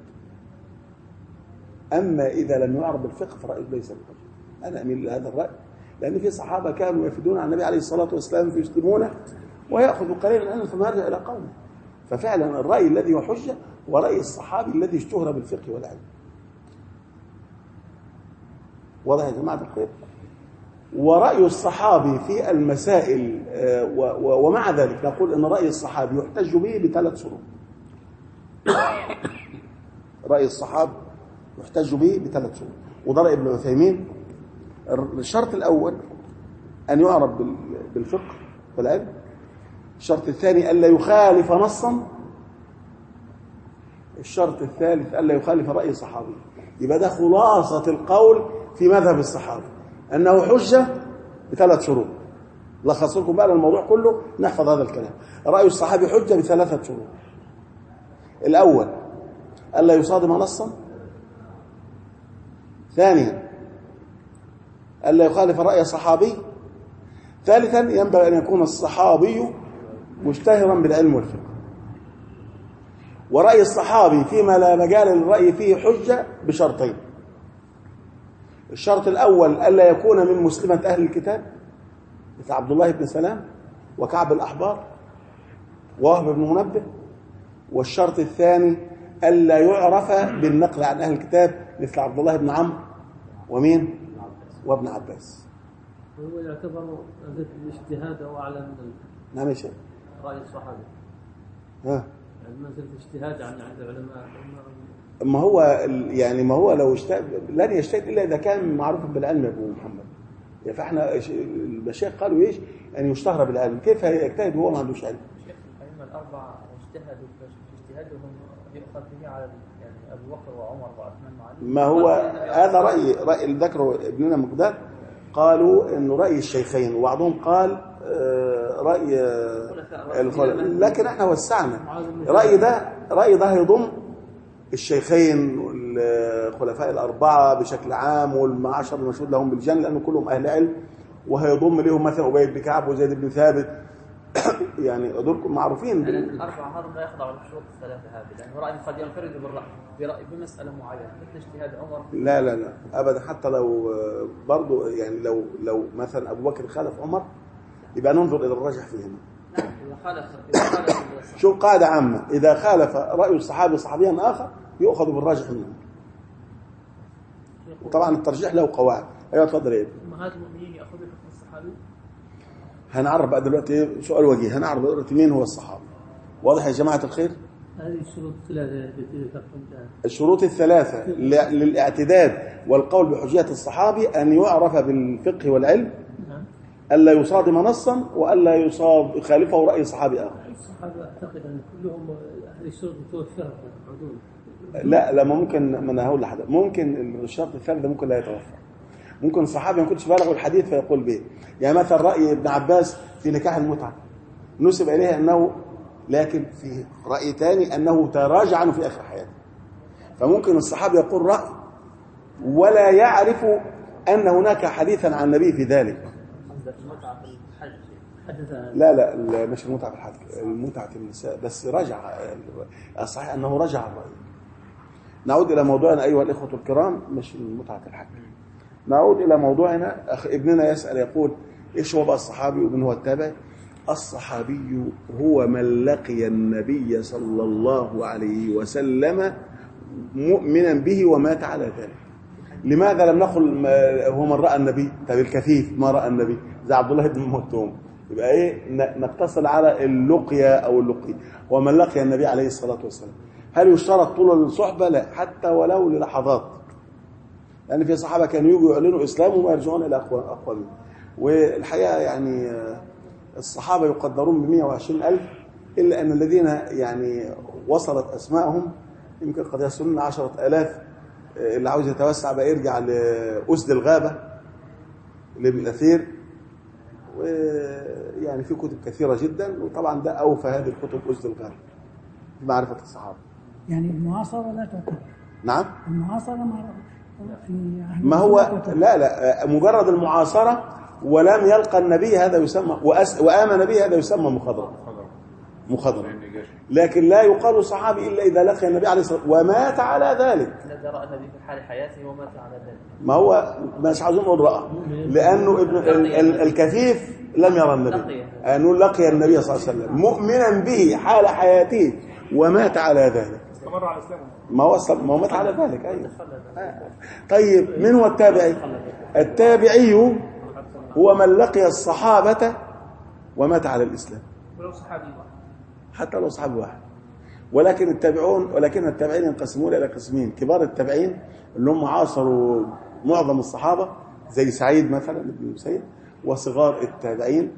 أما إذا لم يعرف بالفقه فرأيه ليس بحجة. أنا أميل لهذا الرأي، لأن في صحابة كانوا يفدون عن النبي عليه الصلاة والسلام فيسلمونه ويأخذ قليلا عنه ثم يرجع إلى قومه. ففعلا الرأي الذي هو حجة هو رأي الصحابي الذي اشتهر بالفقه والعلم. واضح يا جماعة الخير؟ ورأي الصحابي في المسائل ومع ذلك نقول أن رأي الصحابي يحتج به بثلاث شروط. رأي الصحابي يحتج به بثلاث شروط، وده رأي ابن عثيمين. الشرط الأول أن يعرف بالفقه والعلم. الشرط الثاني ألا يخالف نصا. الشرط الثالث ألا يخالف رأي صحابي. يبقى ده خلاصة القول في مذهب الصحابة أنه حجة بثلاث شروط. لخص لكم بقى الموضوع كله نحفظ هذا الكلام. رأي الصحابي حجة بثلاثة شروط. الأول ألا يصادم نصا، ثانيا ألا يخالف رأي صحابي. ثالثا ينبغي أن يكون الصحابي مشتهرا بالعلم والفقه. ورأي الصحابي فيما لا مجال للرأي فيه حجة بشرطين. الشرط الأول ألا يكون من مسلمة أهل الكتاب مثل عبد الله بن سلام وكعب الأحبار ووهب بن منبه. والشرط الثاني ألا يعرف بالنقل عن أهل الكتاب مثل عبد الله بن عمرو ومين وابن عباس. هو يعتبر الاجتهاد أو أعلى من نعم يا شيخ. رأي الصحابة. ها يعني منزلة الاجتهاد عند العلماء. ما هو لو لن يجتهد الا اذا كان معروف بالعلم يا ابو محمد. فاحنا المشايخ قالوا ايش؟ ان يشتهر بالعلم. كيف يجتهد وهو ما عندوش علم؟ شيخ الائمه الاربعه اجتهدوا اجتهادهم يؤخذ به على يعني ابو بكر وعمر وعثمان وعلي. ما هو هذا راي اللي ذكره ابننا مقداد. قالوا انه راي الشيخين وبعضهم قال راي الخلفاء. لكن احنا وسعنا راي ده هيضم الشيخين والخلفاء الأربعة بشكل عام والعشر المشهود لهم بالجنة لأنه كلهم أهل علم. وهيضم لهم مثلا أبي بن كعب وزيد بن ثابت يعني دول معروفين. الأربعة هذا لا يخضع للشروط الثلاثة هذه لأنه رأي قد ينفرد برأي بمسألة معينة مثل اجتهاد عمر. لا أبدا. حتى لو برضو يعني لو مثلا أبو بكر خالف عمر يبقى ننظر إلى الراجح فيهما. شوف قاعدة عامة إذا خالف رأي الصحابي صحابيا آخر يؤخذ بالراجح منه. وطبعا الترجيح له قواعد. أيوة تفضل يا ابني. أمهات المؤمنين يأخذوا حكم الصحابي. هنعرف بقى دلوقتي سؤال وجيه. هنعرف دلوقتي مين هو الصحابي. واضح يا جماعة الخير؟ هذه الشروط الثلاثة التي ذكرتم. الشروط الثلاثة للاعتداد والقول بحجية الصحابي أن يعرف بالفقه والعلم، ألا يصادم نصا وألا يخالفه رأي صحابي آخر. الصحابة أعتقد أن كلهم هذه الشروط متوفرة عدول. لا ممكن. ما أنا هقول لحضرتك ممكن الشرط الثالث ممكن لا يتوفر. ممكن الصحابي ما يكونش بالغ الحديث فيقول به. يعني مثلا رأي ابن عباس في نكاح المتعة نسب إليه أنه، لكن في رأي ثاني أنه تراجع عنه في آخر حياته. فممكن الصحابي يقول رأي ولا يعرف أن هناك حديثا عن النبي في ذلك. لا مش المتعة في الحج، المتعة في النساء بس رجع. الصحيح أنه رجع الرأي. نعود إلى موضوعنا أيها الإخوة الكرام، مش المتعة في الحج. نعود إلى موضوعنا. ابننا يسأل يقول إيش هو بقى الصحابي ومن هو التابع؟ الصحابي هو من لقي النبي صلى الله عليه وسلم مؤمنا به ومات على ذلك. لماذا لم نقل هو من رأى النبي؟ طب الكفيف ما رأى النبي زي عبد الله بن مكتوم. يبقى ايه نقتصر على اللقية او اللقي ومن لقي النبي عليه الصلاة والسلام. هل يشترط طول الصحبة؟ لا، حتى ولو للحظات. لأن في صحابة كانوا يجوا يعلنوا إسلامهم ويرجعون إلى أقوامهم. والحقيقة يعني الصحابة يقدرون ب120,000 إلا أن الذين يعني وصلت أسماءهم يمكن قد يصلون 10,000. اللي عاوز يتوسع بقى يرجع لأسد الغابة لابن الأثير، ويعني في كتب كثيرة جدا. وطبعا ده أوفى هذه الكتب أسد الغابة في معرفة الصحابة. يعني المعاصرة لا تعتبر. نعم المعاصرة ما هو لا مجرد المعاصرة ولم يلقى النبي هذا يسمى وآمن به هذا يسمى مخضرم. لكن لا يقال صحابي إلا إذا لقي النبي عليه الصلاة والسلام ومات على ذلك. الذي رأى النبي في حال حياته ومات على ذلك. ما هو مش عاوزين نقول رأى، لأنه الكفيف لم يرى النبي، أنه لقي النبي صلى الله عليه وسلم مؤمنا به حال حياته ومات على ذلك. استمر على إسلامه. ما هو مات على ذلك. أيوة. طيب من هو التابعي؟ التابعي هو من لقي الصحابة ومات على الإسلام. ولو صحابي واحد. حتى لو صحابي واحد. ولكن التابعين ينقسمون إلى قسمين: كبار التابعين اللي هم عاصروا معظم الصحابة زي سعيد مثلا ابن المسيب، وصغار التابعين.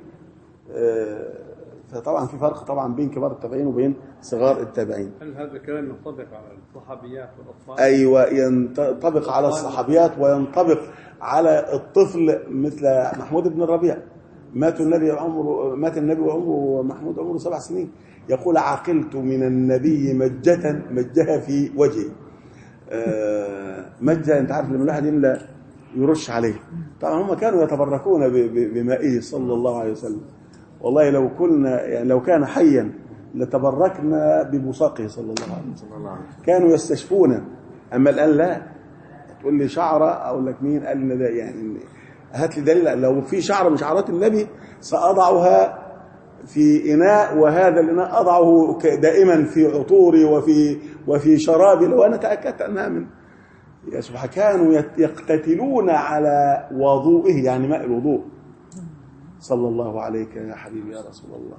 فطبعا في فرق طبعا بين كبار التابعين وبين صغار التابعين. هل هذا الكلام ينطبق على الصحابيات والأطفال؟ أيوة ينطبق على الصحابيات وينطبق على الطفل مثل محمود بن الربيع. مات النبي وعمره محمود عمره 7 سنين. يقول عقلت من النبي مجها في وجهه. مجة، انت عارف لما الواحد يملى يرش عليه. طبعا هم كانوا يتبركون بمائه صلى الله عليه وسلم. والله لو كنا يعني لو كان حيا لتبركنا ببصاقه صلى الله عليه وسلم. كانوا يستشفون، اما الان لا. تقول لي شعره، اقول لك مين قال لنا ده؟ يعني هات لي دليل. لو في شعره من شعرات النبي ساضعها في إناء، وهذا الإناء أضعه دائما في عطوري وفي شرابي لو أنا تأكدت أنها من يا سبحان. كانوا يقتتلون على وضوئه، يعني ماء الوضوء. صلى الله عليك يا حبيبي يا رسول الله.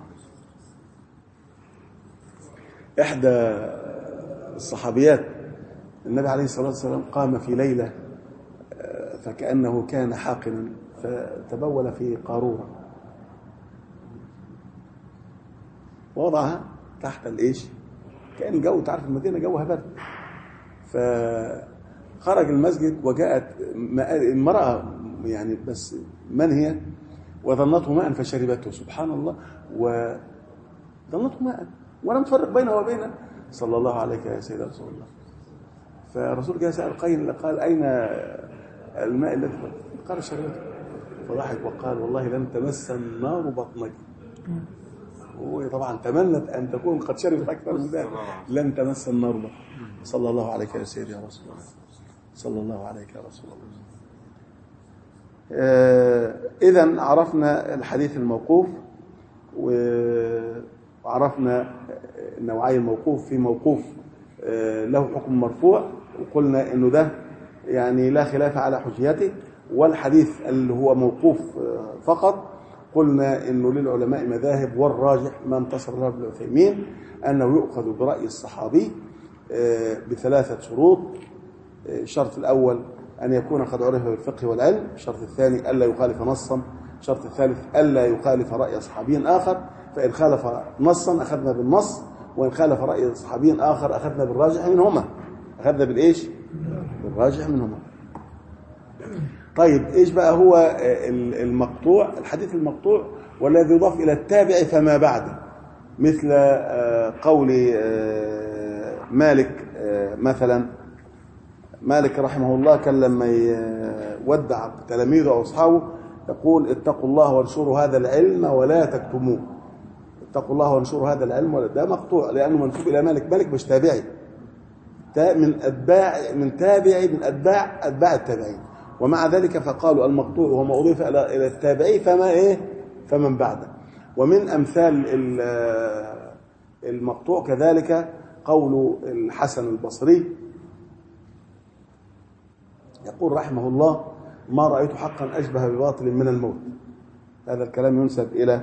إحدى الصحابيات النبي عليه الصلاة والسلام قام في ليلة فكأنه كان حاقنا فتبول في قارورة ووضعها تحت الايش. كان الجو تعرف المدينه جوها برد. فخرج المسجد وجاءت امراه يعني بس من هي، وظنته ماء فشربته. سبحان الله. وظنته ماء ولم تفرق بينه وبينه. صلى الله عليك يا سيدي رسول الله. فالرسول جاء سأل قيل قال اين الماء الذي قال شربته. فضحك وقال والله لن تمس النار بطنك. هو طبعا تمنت أن تكون قد شربت أكثر من ذلك. لن تمس النار. صلى الله عليك يا سيدي يا رسول الله. صلى الله عليك يا رسول الله. إذن عرفنا الحديث الموقوف، وعرفنا نوعي الموقوف. في موقوف له حكم مرفوع، وقلنا إنه ده يعني لا خلاف على حجيته، والحديث اللي هو موقوف فقط قلنا إنه للعلماء مذاهب، والراجح ما انتصر له ابن عثيمين أنه يؤخذ برأي الصحابي بثلاثة شروط. الشرط الأول أن يكون قد عرف بالفقه والعلم. الشرط الثاني ألا يخالف نصا. الشرط الثالث ألا يخالف رأي صحابي آخر. فإن خالف نصا أخذنا بالنص، وإن خالف رأي صحابي آخر أخذنا بالراجح منهما. أخذنا بالإيش؟ بالراجح منهما. طيب إيش بقى هو المقطوع؟ الحديث المقطوع والذي يضاف إلى التابع فما بعده، مثل قول مالك مثلا. مالك رحمه الله كان لما يودع تلاميذه أو أصحابه يقول اتقوا الله وانشروا هذا العلم ولا تكتموه. اتقوا الله وانشروا هذا العلم ولا. ده مقطوع لأنه منسوب إلى مالك. مالك مش تابعي، من أتباع التابعين. ومع ذلك فقالوا المقطوع وما أضيف إلى التابعي فمن بعده. ومن أمثال المقطوع كذلك قول الحسن البصري يقول رحمه الله ما رأيت حقا أشبه بباطل من الموت. هذا الكلام ينسب إلى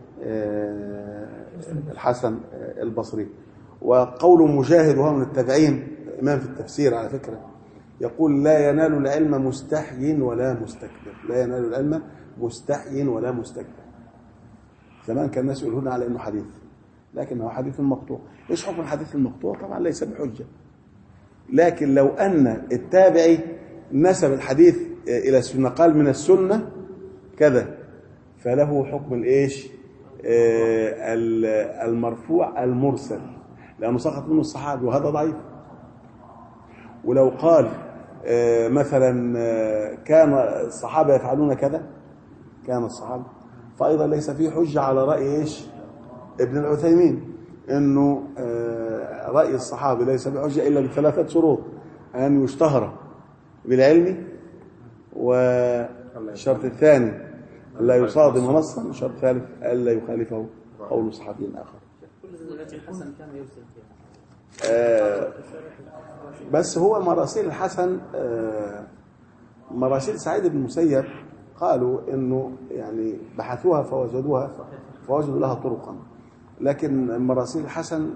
الحسن البصري. وقول مجاهد وهو من التابعين إمام في التفسير على فكرة يقول لا ينال العلم مستحي ولا مستكبر. لا ينال العلم مستحي ولا مستكبر. زمان كان الناس يقولون على انه حديث، لكنه حديث مقطوع. ايش حكم الحديث المقطوع؟ طبعا ليس بحجه. لكن لو ان التابعي نسب الحديث الى السنه قال من السنه كذا فله حكم الايش؟ المرفوع المرسل، لانه سقط منه الصحابي وهذا ضعيف. ولو قال مثلا كان الصحابة يفعلون كذا، كان الصحابة، فأيضا ليس فيه حجة على رأي إيش؟ ابن العثيمين، إنه رأي الصحابة ليس بحجة إلا بثلاثة شروط: أن يشتهر بالعلم، والشرط الثاني لا يصادم نصا، والشرط الثالث ألا يخالفه قول صحابي آخر. الحسن كان يرسل فيها. بس هو مراسيل الحسن مراسيل سعيد بن المسيب قالوا انه يعني بحثوها فوجدوا لها طرقا، لكن مراسيل الحسن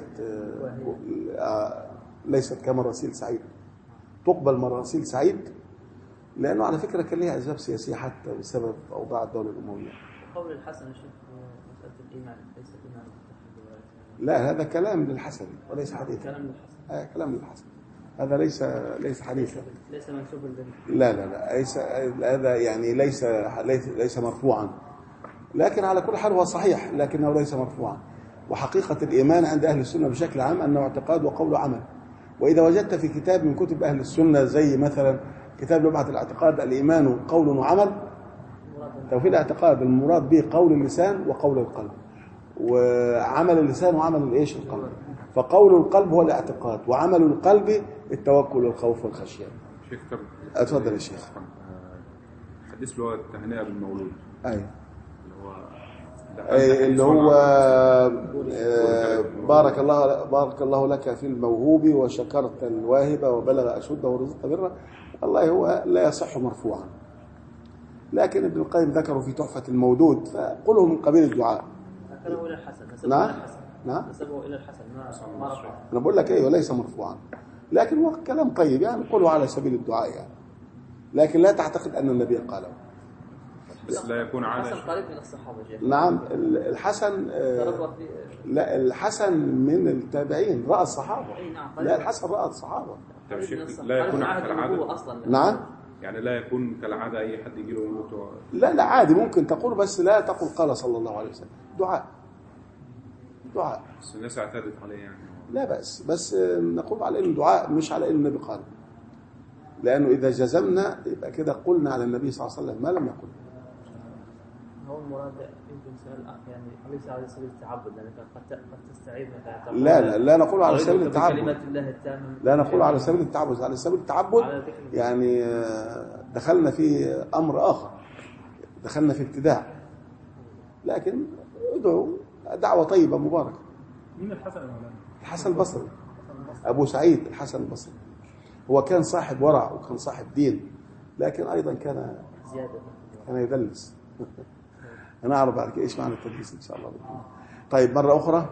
ليست كمراسيل سعيد. تقبل مراسيل سعيد لانه على فكره كان لها اسباب سياسيه حتى بسبب اوضاع الدوله الامويه. قول الحسن شيخ مساله الايمان ليس ايمان. لا هذا كلام للحسن وليس حديث. كلام للحسن. كلام للحسن. هذا ليس حديثا. ليس منسوبا لا هذا يعني ليس مرفوعا، لكن على كل حال هو صحيح لكنه ليس مرفوعا. وحقيقة الإيمان عند أهل السنة بشكل عام أنه اعتقاد وقول وعمل، وإذا وجدت في كتاب من كتب أهل السنة زي مثلا كتاب لمعة الاعتقاد الإيمان قول وعمل، توحيد الاعتقاد المراد به قول اللسان وقول القلب، وعمل اللسان وعمل الايش القلب. فقول القلب هو الاعتقاد، وعمل القلب التوكل والخوف والخشيه. شيخ اتفضل يا شيخ. حديث اللي هو التهنئه بالمولود. ايوه اللي اللي هو بارك الله لك في الموهوب وشكرت الواهب وبلغ اشده ورزقت بره. والله هو لا يصح مرفوعا، لكن ابن القيم ذكره في تحفة المودود، فقله من قبيل الدعاء. ذكره إلى الحسن. نعم نسبه إلى الحسن ما رفع. أنا بقول لك إيه وليس مرفوعا، لكن هو كلام طيب يعني قله على سبيل الدعاء يعني، لكن لا تعتقد أن النبي قاله. بس لا يكون عادة. الحسن قريب من الصحابة شيخ. نعم الحسن لا الحسن من التابعين رأى الصحابة. لا الحسن رأى الصحابة. لا يكون كالعادة أصلا. نعم يعني لا يكون كالعادة أي حد يجي له يموت. لا عادي ممكن تقول، بس لا تقول قال صلى الله عليه وسلم. دعاء بس الناس اعترضت عليه يعني. لا بس نقول على انه دعاء مش على ان النبي قال، لانه اذا جزمنا يبقى كده قلنا على النبي صلى الله عليه وسلم ما لم يقل. هو المراد يمكن سؤال يعني ليس على سبيل التعبد، لأنك قد تستعيذ مثلا. لا نقول على سبيل التعبد. كلمات الله التامة. لا نقول على سبيل التعبد. على سبيل التعبد يعني دخلنا في امر اخر، دخلنا في ابتداع، لكن ادعوا دعوه طيبه مباركه. مين الحسن المولاني؟ الحسن البصري، ابو سعيد الحسن البصري. هو كان صاحب ورع وكان صاحب دين، لكن ايضا كان يدلس. أنا أعرف بعد كده إيش معنى التدليس إن شاء الله. طيب مرة أخرى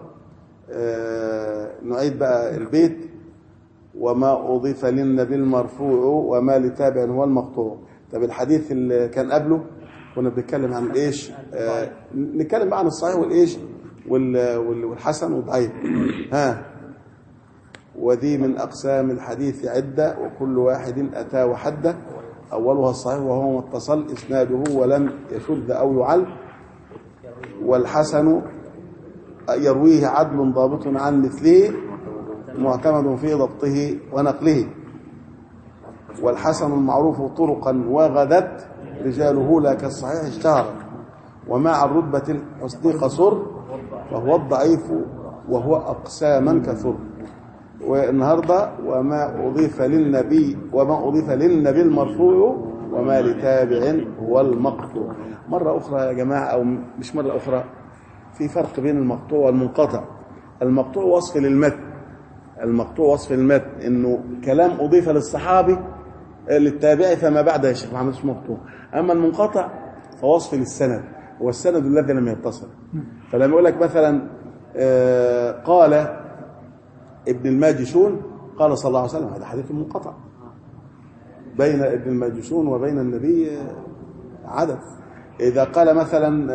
نعيد بقى البيت. وما أضيف للنبي المرفوع وما لتابع هو المقطوع. طب الحديث اللي كان قبله كنا بنتكلم عن الإيش، نتكلم بقى عن الصحيح والإيش والحسن والضعيف. وذي من أقسام الحديث عدة وكل واحد أتى وحده. أولها الصحيح وهو ما اتصل إسناده ولم يشذ أو يعل، والحسن يرويه عدل ضابط عن مثله معتمد في ضبطه ونقله، والحسن المعروف طرقا وغدت رجاله لا كالصحيح اشتهر، ومع الرتبة الحسن قصر فهو الضعيف وهو أقساما كثر. والنهارده وما أضيف للنبي المرفوع وما لتابع هو المقطوع. مرة أخرى يا جماعة، أو مش مرة أخرى، في فرق بين المقطوع والمنقطع. المقطوع وصف للمتن، إنه كلام أضيف للصحابي للتابعي فما بعده يا شيخ محمد اسمه مقطوع. أما المنقطع فوصف للسند، والسند الذي لم يتصل. فلما يقول لك مثلا قال ابن الماجشون قال صلى الله عليه وسلم، هذا حديث منقطع، بين ابن الماجشون وبين النبي عدد. إذا قال مثلا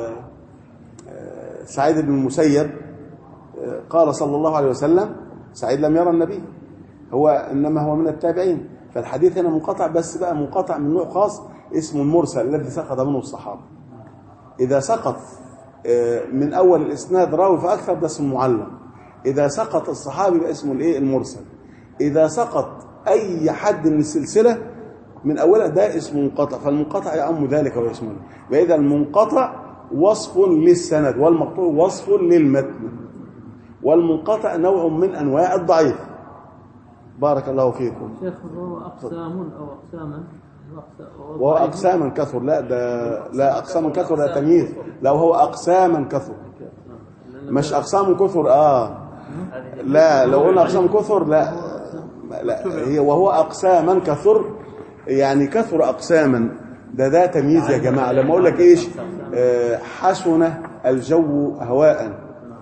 سعيد بن المسيب قال صلى الله عليه وسلم، سعيد لم يرى النبي، إنما هو من التابعين، فالحديث هنا منقطع، بس بقى منقطع من نوع خاص اسمه المرسل الذي سقط منه الصحابة. إذا سقط من أول الإسناد راوي فأكثر ده اسمه معلق. إذا سقط الصحابي بقى اسمه المرسل. إذا سقط أي حد من السلسلة من أولها ده اسمه منقطع، فالمنقطع يعم ذلك ويشمله. وإذا المنقطع وصف للسند والمقطوع وصف للمتن، والمنقطع نوع من أنواع الضعيف. بارك الله فيكم. شيخ هو أقسام أو أقساما وأقساما كثر. لا أقساما كثر لا تمييز، لو هو أقساما كثر مش أقسام كثر. لا لو قلنا أقسام كثر لا هي وهو أقساما كثر، يعني كثر أقساما، ده تمييز يا جماعة. لما أقول لك إيش حسن الجو هواء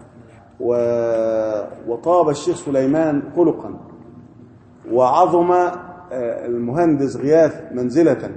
وطاب الشيخ سليمان خلقا وعظم المهندس غياث منزلة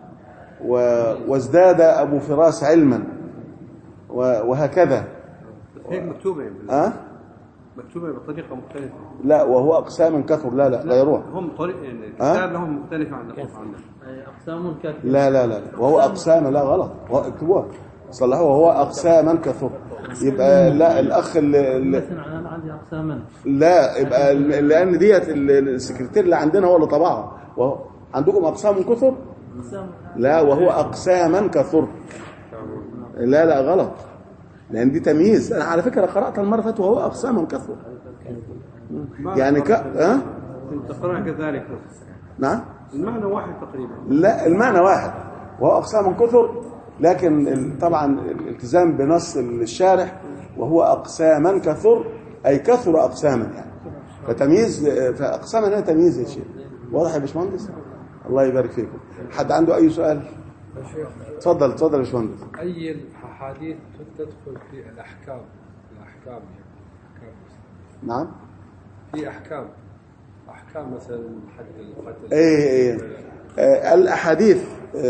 وازداد أبو فراس علما وهكذا. هيك مكتوبة مكتوبة بطريقة مختلفة. لا وهو أقساما كثر. لا غيروها. هم طريق الكتاب لهم مختلفة عن أقسام كثر. لا وهو أقسام. لا غلط، اكتبوها صلحوه وهو أقساما كثر. يبقى لا الأخ اللي أنا عندي أقساما لا يبقى لأن ديت السكرتير اللي عندنا هو اللي طبعها. عندكم أقسام كثر؟ لا وهو أقساما كثر. لا غلط، لأن دي تمييز. أنا على فكرة قرأت المرة فاتت وهو أقساما كثر يعني تقرأ كذلك. نعم المعنى واحد تقريبا. لا المعنى واحد وهو أقساما كثر، لكن طبعا الالتزام بنص الشارح وهو أقساما كثر أي كثر أقساما يعني. فتمييز فأقساما هنا تمييز يا شيخ. واضح يا باشمهندس؟ الله يبارك فيكم. حد عنده أي سؤال؟ تفضل يا باشمهندس. أي الأحاديث تدخل في الأحكام يعني. نعم في أحكام مثلا حد القتل. ايه الأحاديث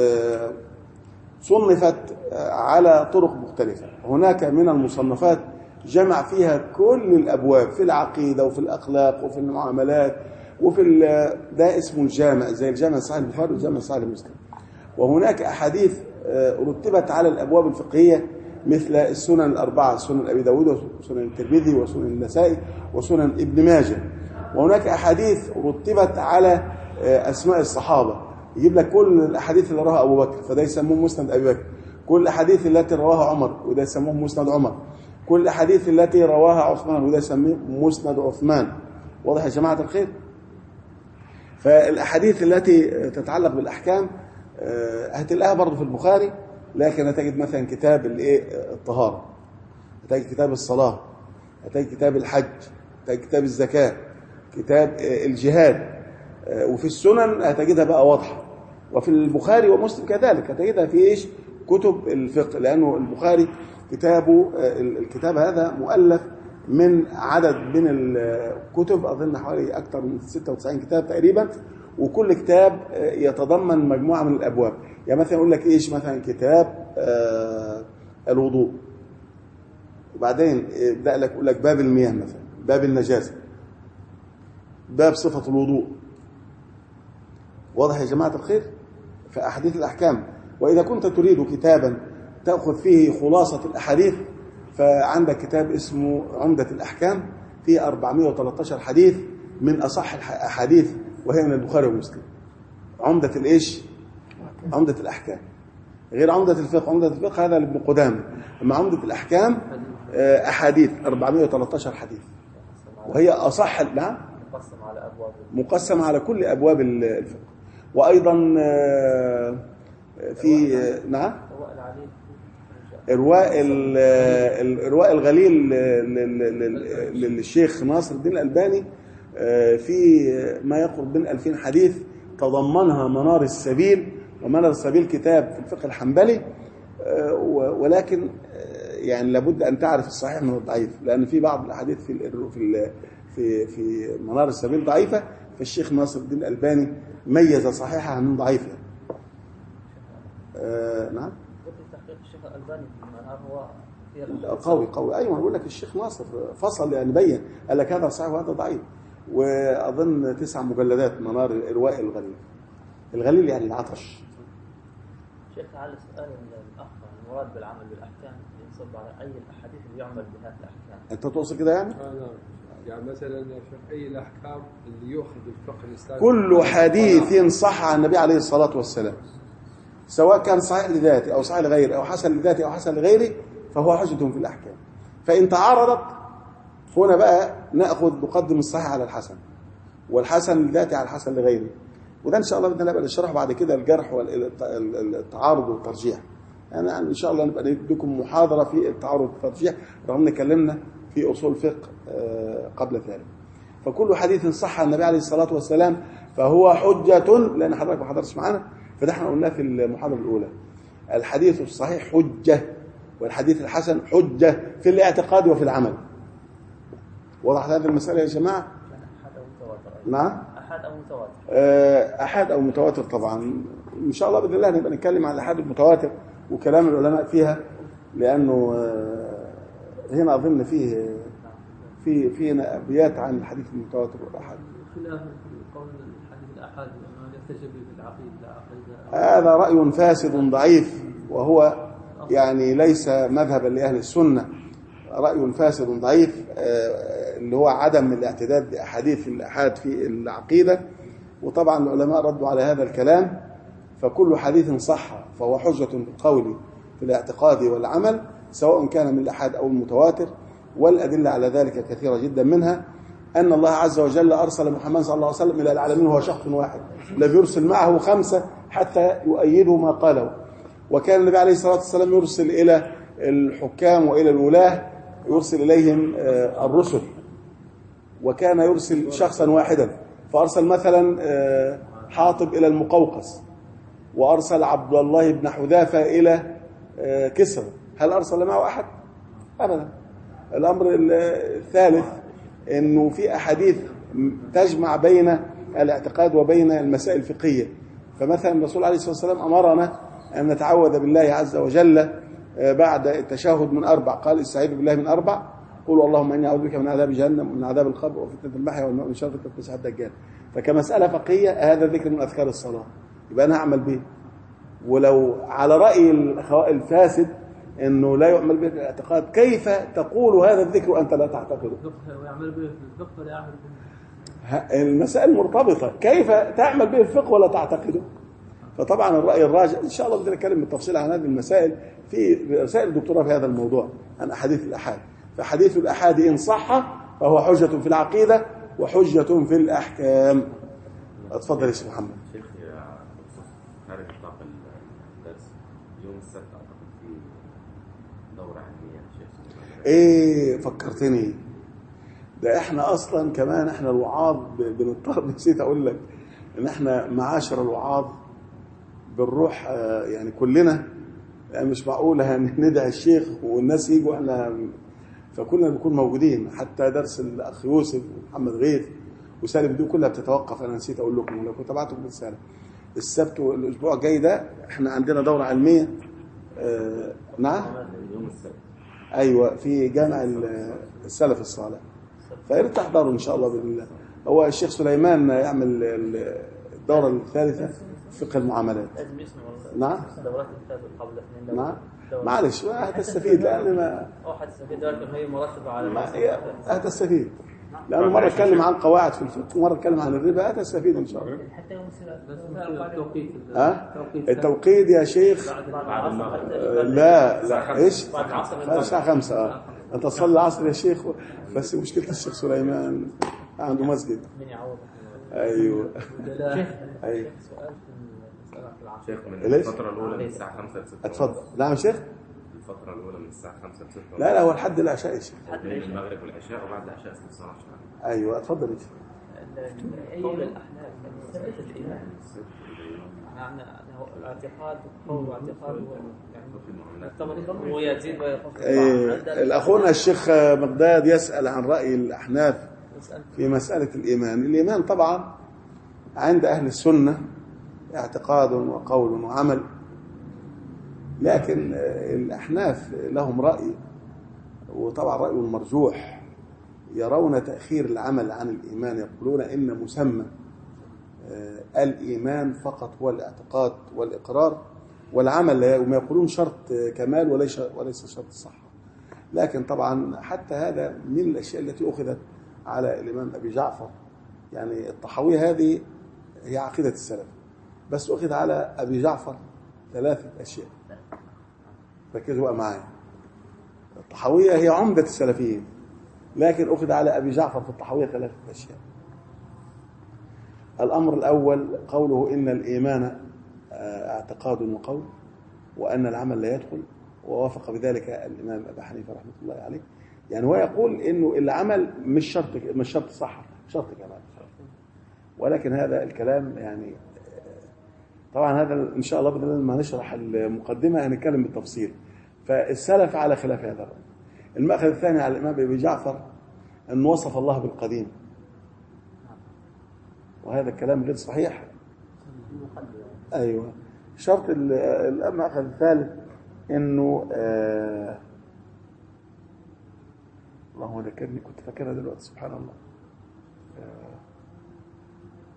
صنفت على طرق مختلفة. هناك من المصنفات جمع فيها كل الأبواب في العقيدة وفي الأخلاق وفي المعاملات وفي ده اسمه الجامع، زي الجامع صحيح البخاري والجامع صحيح مسلم. وهناك أحاديث رتبت على الأبواب الفقهية مثل السنن الأربعة، سنن أبي داود وسنن الترمذي وسنن النسائي وسنن ابن ماجه. وهناك أحاديث رتبت على أسماء الصحابة، يجيب لك كل الأحاديث اللي رواها أبو بكر فده يسموه مسند أبي بكر، كل الأحاديث التي رواها عمر وده يسموه مسند عمر، كل الأحاديث التي رواها عثمان وده يسميه مسند عثمان. واضح يا جماعة الخير؟ فالأحاديث التي تتعلق بالأحكام هتلاقيها برضه في البخاري، لكن هتجد مثلا كتاب الطهارة، هتجد كتاب الصلاة، هتجد كتاب الحج، هتجد كتاب الزكاة، كتاب الجهاد. وفي السنن هتجدها بقى واضحة. وفي البخاري ومسلم كذلك هتجدها في كتب الفقه، لأنه البخاري الكتاب هذا مؤلف من عدد من الكتب، أظن حوالي أكثر من 96 كتاب تقريبا، وكل كتاب يتضمن مجموعة من الأبواب. يعني مثلا يقول لك مثلا كتاب الوضوء، وبعدين يبدأ لك يقول لك باب المياه مثلا، باب النجاسة، باب صفة الوضوء. واضح يا جماعة الخير؟ فأحاديث الأحكام. وإذا كنت تريد كتابا تأخذ فيه خلاصة الأحاديث فعندك كتاب اسمه عمدة الأحكام، فيه 413 حديث من أصح الأحاديث، وهي من البخاري ومسلم. عمدة عمدة الأحكام، غير عمدة الفقه. عمدة الفقه هذا لابن قدامة، أما عمدة الأحكام أحاديث 413 حديث، وهي أصح. نعم مقسم على كل أبواب الفقه. وأيضا في نعم إرواء الغليل للشيخ ناصر الدين الألباني، في ما يقرب من 2000 حديث تضمنها منار السبيل. ومنار السبيل كتاب في الفقه الحنبلي، ولكن يعني لابد أن تعرف الصحيح من الضعيف، لأن في بعض الأحاديث في منار السبيل ضعيفة، فالشيخ ناصر الدين الألباني ميز صحيحها من ضعيفها. نعم تحقيق الشيخ الألباني في المنار هو قوي. أيوة بقول لك الشيخ ناصر فصل يعني بين، قال لك هذا صحيح وهذا ضعيف. وأظن 9 مجلدات منار إرواء الغليل يعني العطش. شيخ على سؤال الأخ، المراد بالعمل بالأحكام ينصب على أي الأحاديث اللي يعمل بها الأحكام. أنت توصل كده يعني؟ نعم. يعني مثلا يا شيخ أي الأحكام اللي يؤخذ الفقه الإسلامي كل حديث صح عن النبي عليه الصلاة والسلام، سواء كان صحيح لذاته أو صحيح لغيره أو حسن لذاته أو حسن لغيره، فهو حجة في الأحكام. فإن تعارضت هنا بقى نقدم الصحيح على الحسن، والحسن لذاته على الحسن لغيره. وده إن شاء الله بدنا نبقى نشرح بعد كده الجرح والتعارض والترجيح. يعني إن شاء الله نبقى نديكم محاضرة في التعارض والترجيح، رغم أن كلمنا في أصول فقه قبل ذلك. فكل حديث صح عن النبي عليه الصلاة والسلام فهو حجة، لأن حضرتك ما حضرتش معنا، فده احنا قلناه في المحاضرة الأولى. الحديث الصحيح حجة، والحديث الحسن حجة في الاعتقاد وفي العمل. وضحت هذه المسألة يا جماعة؟ نعم. أحد أو متواتر طبعا. إن شاء الله بإذن الله نبقى نتكلم عن الأحاد المتواتر وكلام العلماء فيها، لأنه هنا أظن فيه أبيات عن الحديث المتواتر والأحاد. خلاف قول الحديث الأحاد أنه يستشبه بالعقيدة. هذا رأي فاسد ضعيف، وهو يعني ليس مذهبا لأهل السنة، رأي فاسد ضعيف، اللي هو عدم الاعتداد بأحاديث الأحاد في العقيدة. وطبعا العلماء ردوا على هذا الكلام، فكل حديث صح فهو حجة في القول في الاعتقاد والعمل، سواء كان من الأحاد أو المتواتر. والأدلة على ذلك كثيرة جدا، منها أن الله عز وجل أرسل محمد صلى الله عليه وسلم إلى العالمين وهو شخص واحد، الذي يرسل معه 5 حتى يؤيدوا ما قاله. وكان النبي عليه الصلاة والسلام يرسل إلى الحكام وإلى الولاة، يرسل إليهم الرسل، وكان يرسل شخصا واحدا. فأرسل مثلا حاطب إلى المقوقس، وأرسل عبد الله بن حذافة إلى كسرى. هل أرسل معه أحد؟ أبدا. الأمر الثالث أنه في أحاديث تجمع بين الاعتقاد وبين المسائل الفقهية. فمثلا الرسول عليه الصلاة والسلام أمرنا أن نتعوذ بالله عز وجل بعد التشهد من 4، قال استعيذوا بالله من 4، قولوا اللهم إني أعوذ بك من عذاب جهنم ومن عذاب القبر وفتنة المحيا والممات ومن شر المسيح الدجال. فكمسألة فقهية هذا ذكر من أذكار الصلاة، يبقى أنا أعمل به. ولو على رأي الفاسد أنه لا يعمل به الاعتقاد، كيف تقول هذا الذكر وأنت لا تعتقده؟ ويعمل به في الفقه ولا يعمل به؟ المسائل مرتبطة، كيف تعمل به الفقه ولا تعتقده؟ فطبعا الرأي الراجح إن شاء الله بدنا نتكلم بالتفصيل عن هذه المسائل في رسائل الدكتوراه في هذا الموضوع عن أحاديث الأحاد. فحديث الأحاد إن صح فهو حجة في العقيدة وحجة في الأحكام. اتفضل يا شيخ محمد. شيخ خارج نطاق الدرس، يوم السبت أعتقد في دورة علمية شيخ. إيه فكرتني، ده إحنا أصلا كمان إحنا الوعاظ بنضطر، نسيت أقول لك إن إحنا معاشر الوعاظ بنروح يعني كلنا، يعني مش معقولة ندعي الشيخ والناس يجوا إحنا، فكلنا بنكون موجودين. حتى درس الأخ يوسف ومحمد غيث وسالم دي كلها بتتوقف. أنا نسيت أقول لكم، لو كنت بعتكم بالسالم السبت والأسبوع الجاي ده إحنا عندنا دورة علمية. نعم يوم السبت، أيوة، في جامع السلف الصالح، فياريت تحضروا إن شاء الله بإذن الله. هو الشيخ سليمان يعمل الدورة الثالثة فقه المعاملات. نعم نعم معلش هتستفيد، لأن ما هتستفيد لكن هي مرتبة على هتستفيد، لأنه مرة اتكلم عن قواعد في الفقه ومرة اتكلم عن الربا، هتستفيد إن شاء الله. التوقيت يا شيخ لا إيش الساعة 5. أنت تصلي العصر يا شيخ، بس مشكلة الشيخ سليمان عنده مسجد. أيوه أيوه شيخ من الفترة الأولى من الساعة 5 ل 6. اتفضل. نعم شيخ. الفترة الأولى من الساعة 5 ل 6. لا هو لحد العشاء يا شيخ. بين المغرب والعشاء وبعد العشاء الصلاة. أيوه اتفضل يا شيخ. قول الأحناف مسألة الإيمان يعني الاعتقاد قول واعتقاد يعني ويزيد وينقص. الأخونا الشيخ مقداد يسأل عن رأي الأحناف في مسألة الإيمان. الإيمان طبعا عند أهل السنة اعتقاد وقول وعمل، لكن الأحناف لهم رأي، وطبعا رأي مرجوح، يرون تأخير العمل عن الإيمان. يقولون إن مسمى الإيمان فقط هو الاعتقاد والإقرار، والعمل وما يقولون شرط كمال وليس شرط الصحة. لكن طبعا حتى هذا من الأشياء التي أخذت على الإمام أبي جعفر، يعني الطحاوية هذه هي عقيدة السلف، بس أخذ على أبي جعفر 3 أشياء. ركزوا بقى معايا، الطحاوية هي عمدة السلفيين، لكن أخذ على أبي جعفر في الطحاوية 3 أشياء. الأمر الأول قوله إن الإيمان اعتقاد وقول، وأن العمل لا يدخل، ووافق بذلك الإمام أبي حنيفة رحمة الله عليه. يعني هو يقول إنه العمل مش شرط صحة، شرط كمال. ولكن هذا الكلام يعني طبعا هذا إن شاء الله بدل ما نشرح المقدمة هنتكلم بالتفصيل. فالسلف على خلاف هذا الرأي. المأخذ الثاني على الإمام أبي جعفر أن وصف الله بالقديم، وهذا الكلام غير صحيح. أيوة. شرط المأخذ الثالث إنه اللهم ذكرني، كنت فاكرها دلوقتي سبحان الله.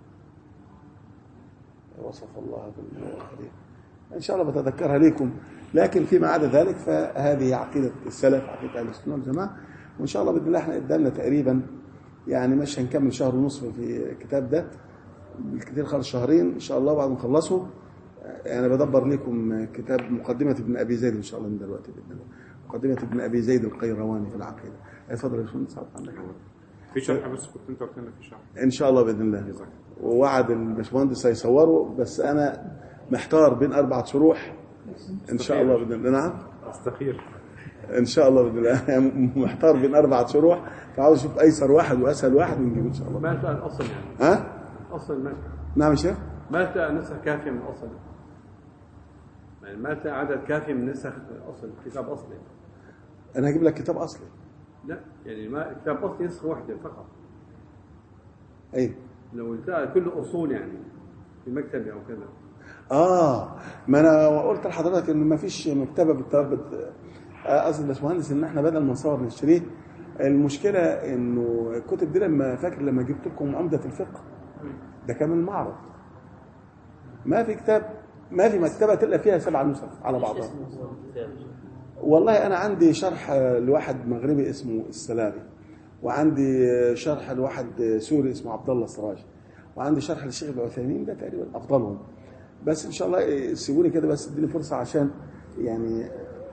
وصف الله بالقديم، إن شاء الله بتذكرها لكم. لكن فيما عدا ذلك فهذه عقيدة السلف، عقيدة أهل السنة والجماعة. وإن شاء الله بإذن الله احنا قدامنا تقريبا يعني مش هنكمل شهر ونصف في الكتاب ده، بالكثير خالص شهرين إن شاء الله. بعد ما نخلصه أنا بدبر لكم كتاب مقدمة ابن أبي زيد إن شاء الله من دلوقتي بإذن الله، مقدمة ابن أبي زيد القيرواني في العقيدة. اتفضل يا باشمهندس عندك في شرح، بس كنت انت قلت لنا في شرح إن شاء الله بإذن الله، ووعد الباشمهندس هيصوره، بس أنا محتار بين 4 شروح إن شاء الله بإذن الله. نعم استخير إن شاء الله بإذن الله. محتار بين 4 شروح، فعاوز أشوف أيسر واحد وأسهل واحد ونجيب إن شاء الله. ما أنت الأصل يعني؟ ها؟ أصل ما نعم يا شيخ؟ ما أنت نسخ كافية من الأصل، يعني ما أنت عدد كافي من نسخ الأصل، كتاب أصلي. أنا هجيب لك كتاب أصلي. لا يعني ما كتاب أصلي نسخة واحدة فقط. أي لو كل أصول يعني في مكتبة أو كذا. ما أنا قلت لحضرتك إن ما فيش مكتبة قصد الباشمهندس إن إحنا بدل ما نصور نشتريه. المشكلة إنه الكتب دي لما جبت لكم عمدة الفقه ده كان من معرض، ما في كتاب، ما في مكتبة تلقى فيها 7 نسخ على بعضها. والله أنا عندي شرح لواحد مغربي اسمه السلامي، وعندي شرح لواحد سوري اسمه عبد الله السراج، وعندي شرح للشيخ ابن عثيمين، ده تقريبا أفضلهم. بس إن شاء الله سيبوني كده، بس اديني فرصة عشان يعني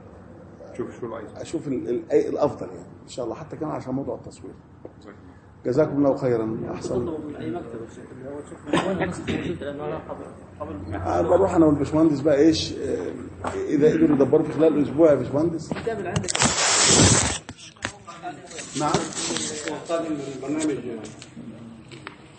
أشوف الأفضل يعني إن شاء الله، حتى كمان عشان موضوع التصوير. جزاكم الله خيرا. أحسن. أي مكتب بروح أنا والباشمهندس بقى إيش إذا قدروا يدبروا في خلال أسبوع يا باشمهندس. الكتاب اللي عندك نعم. قادم البرنامج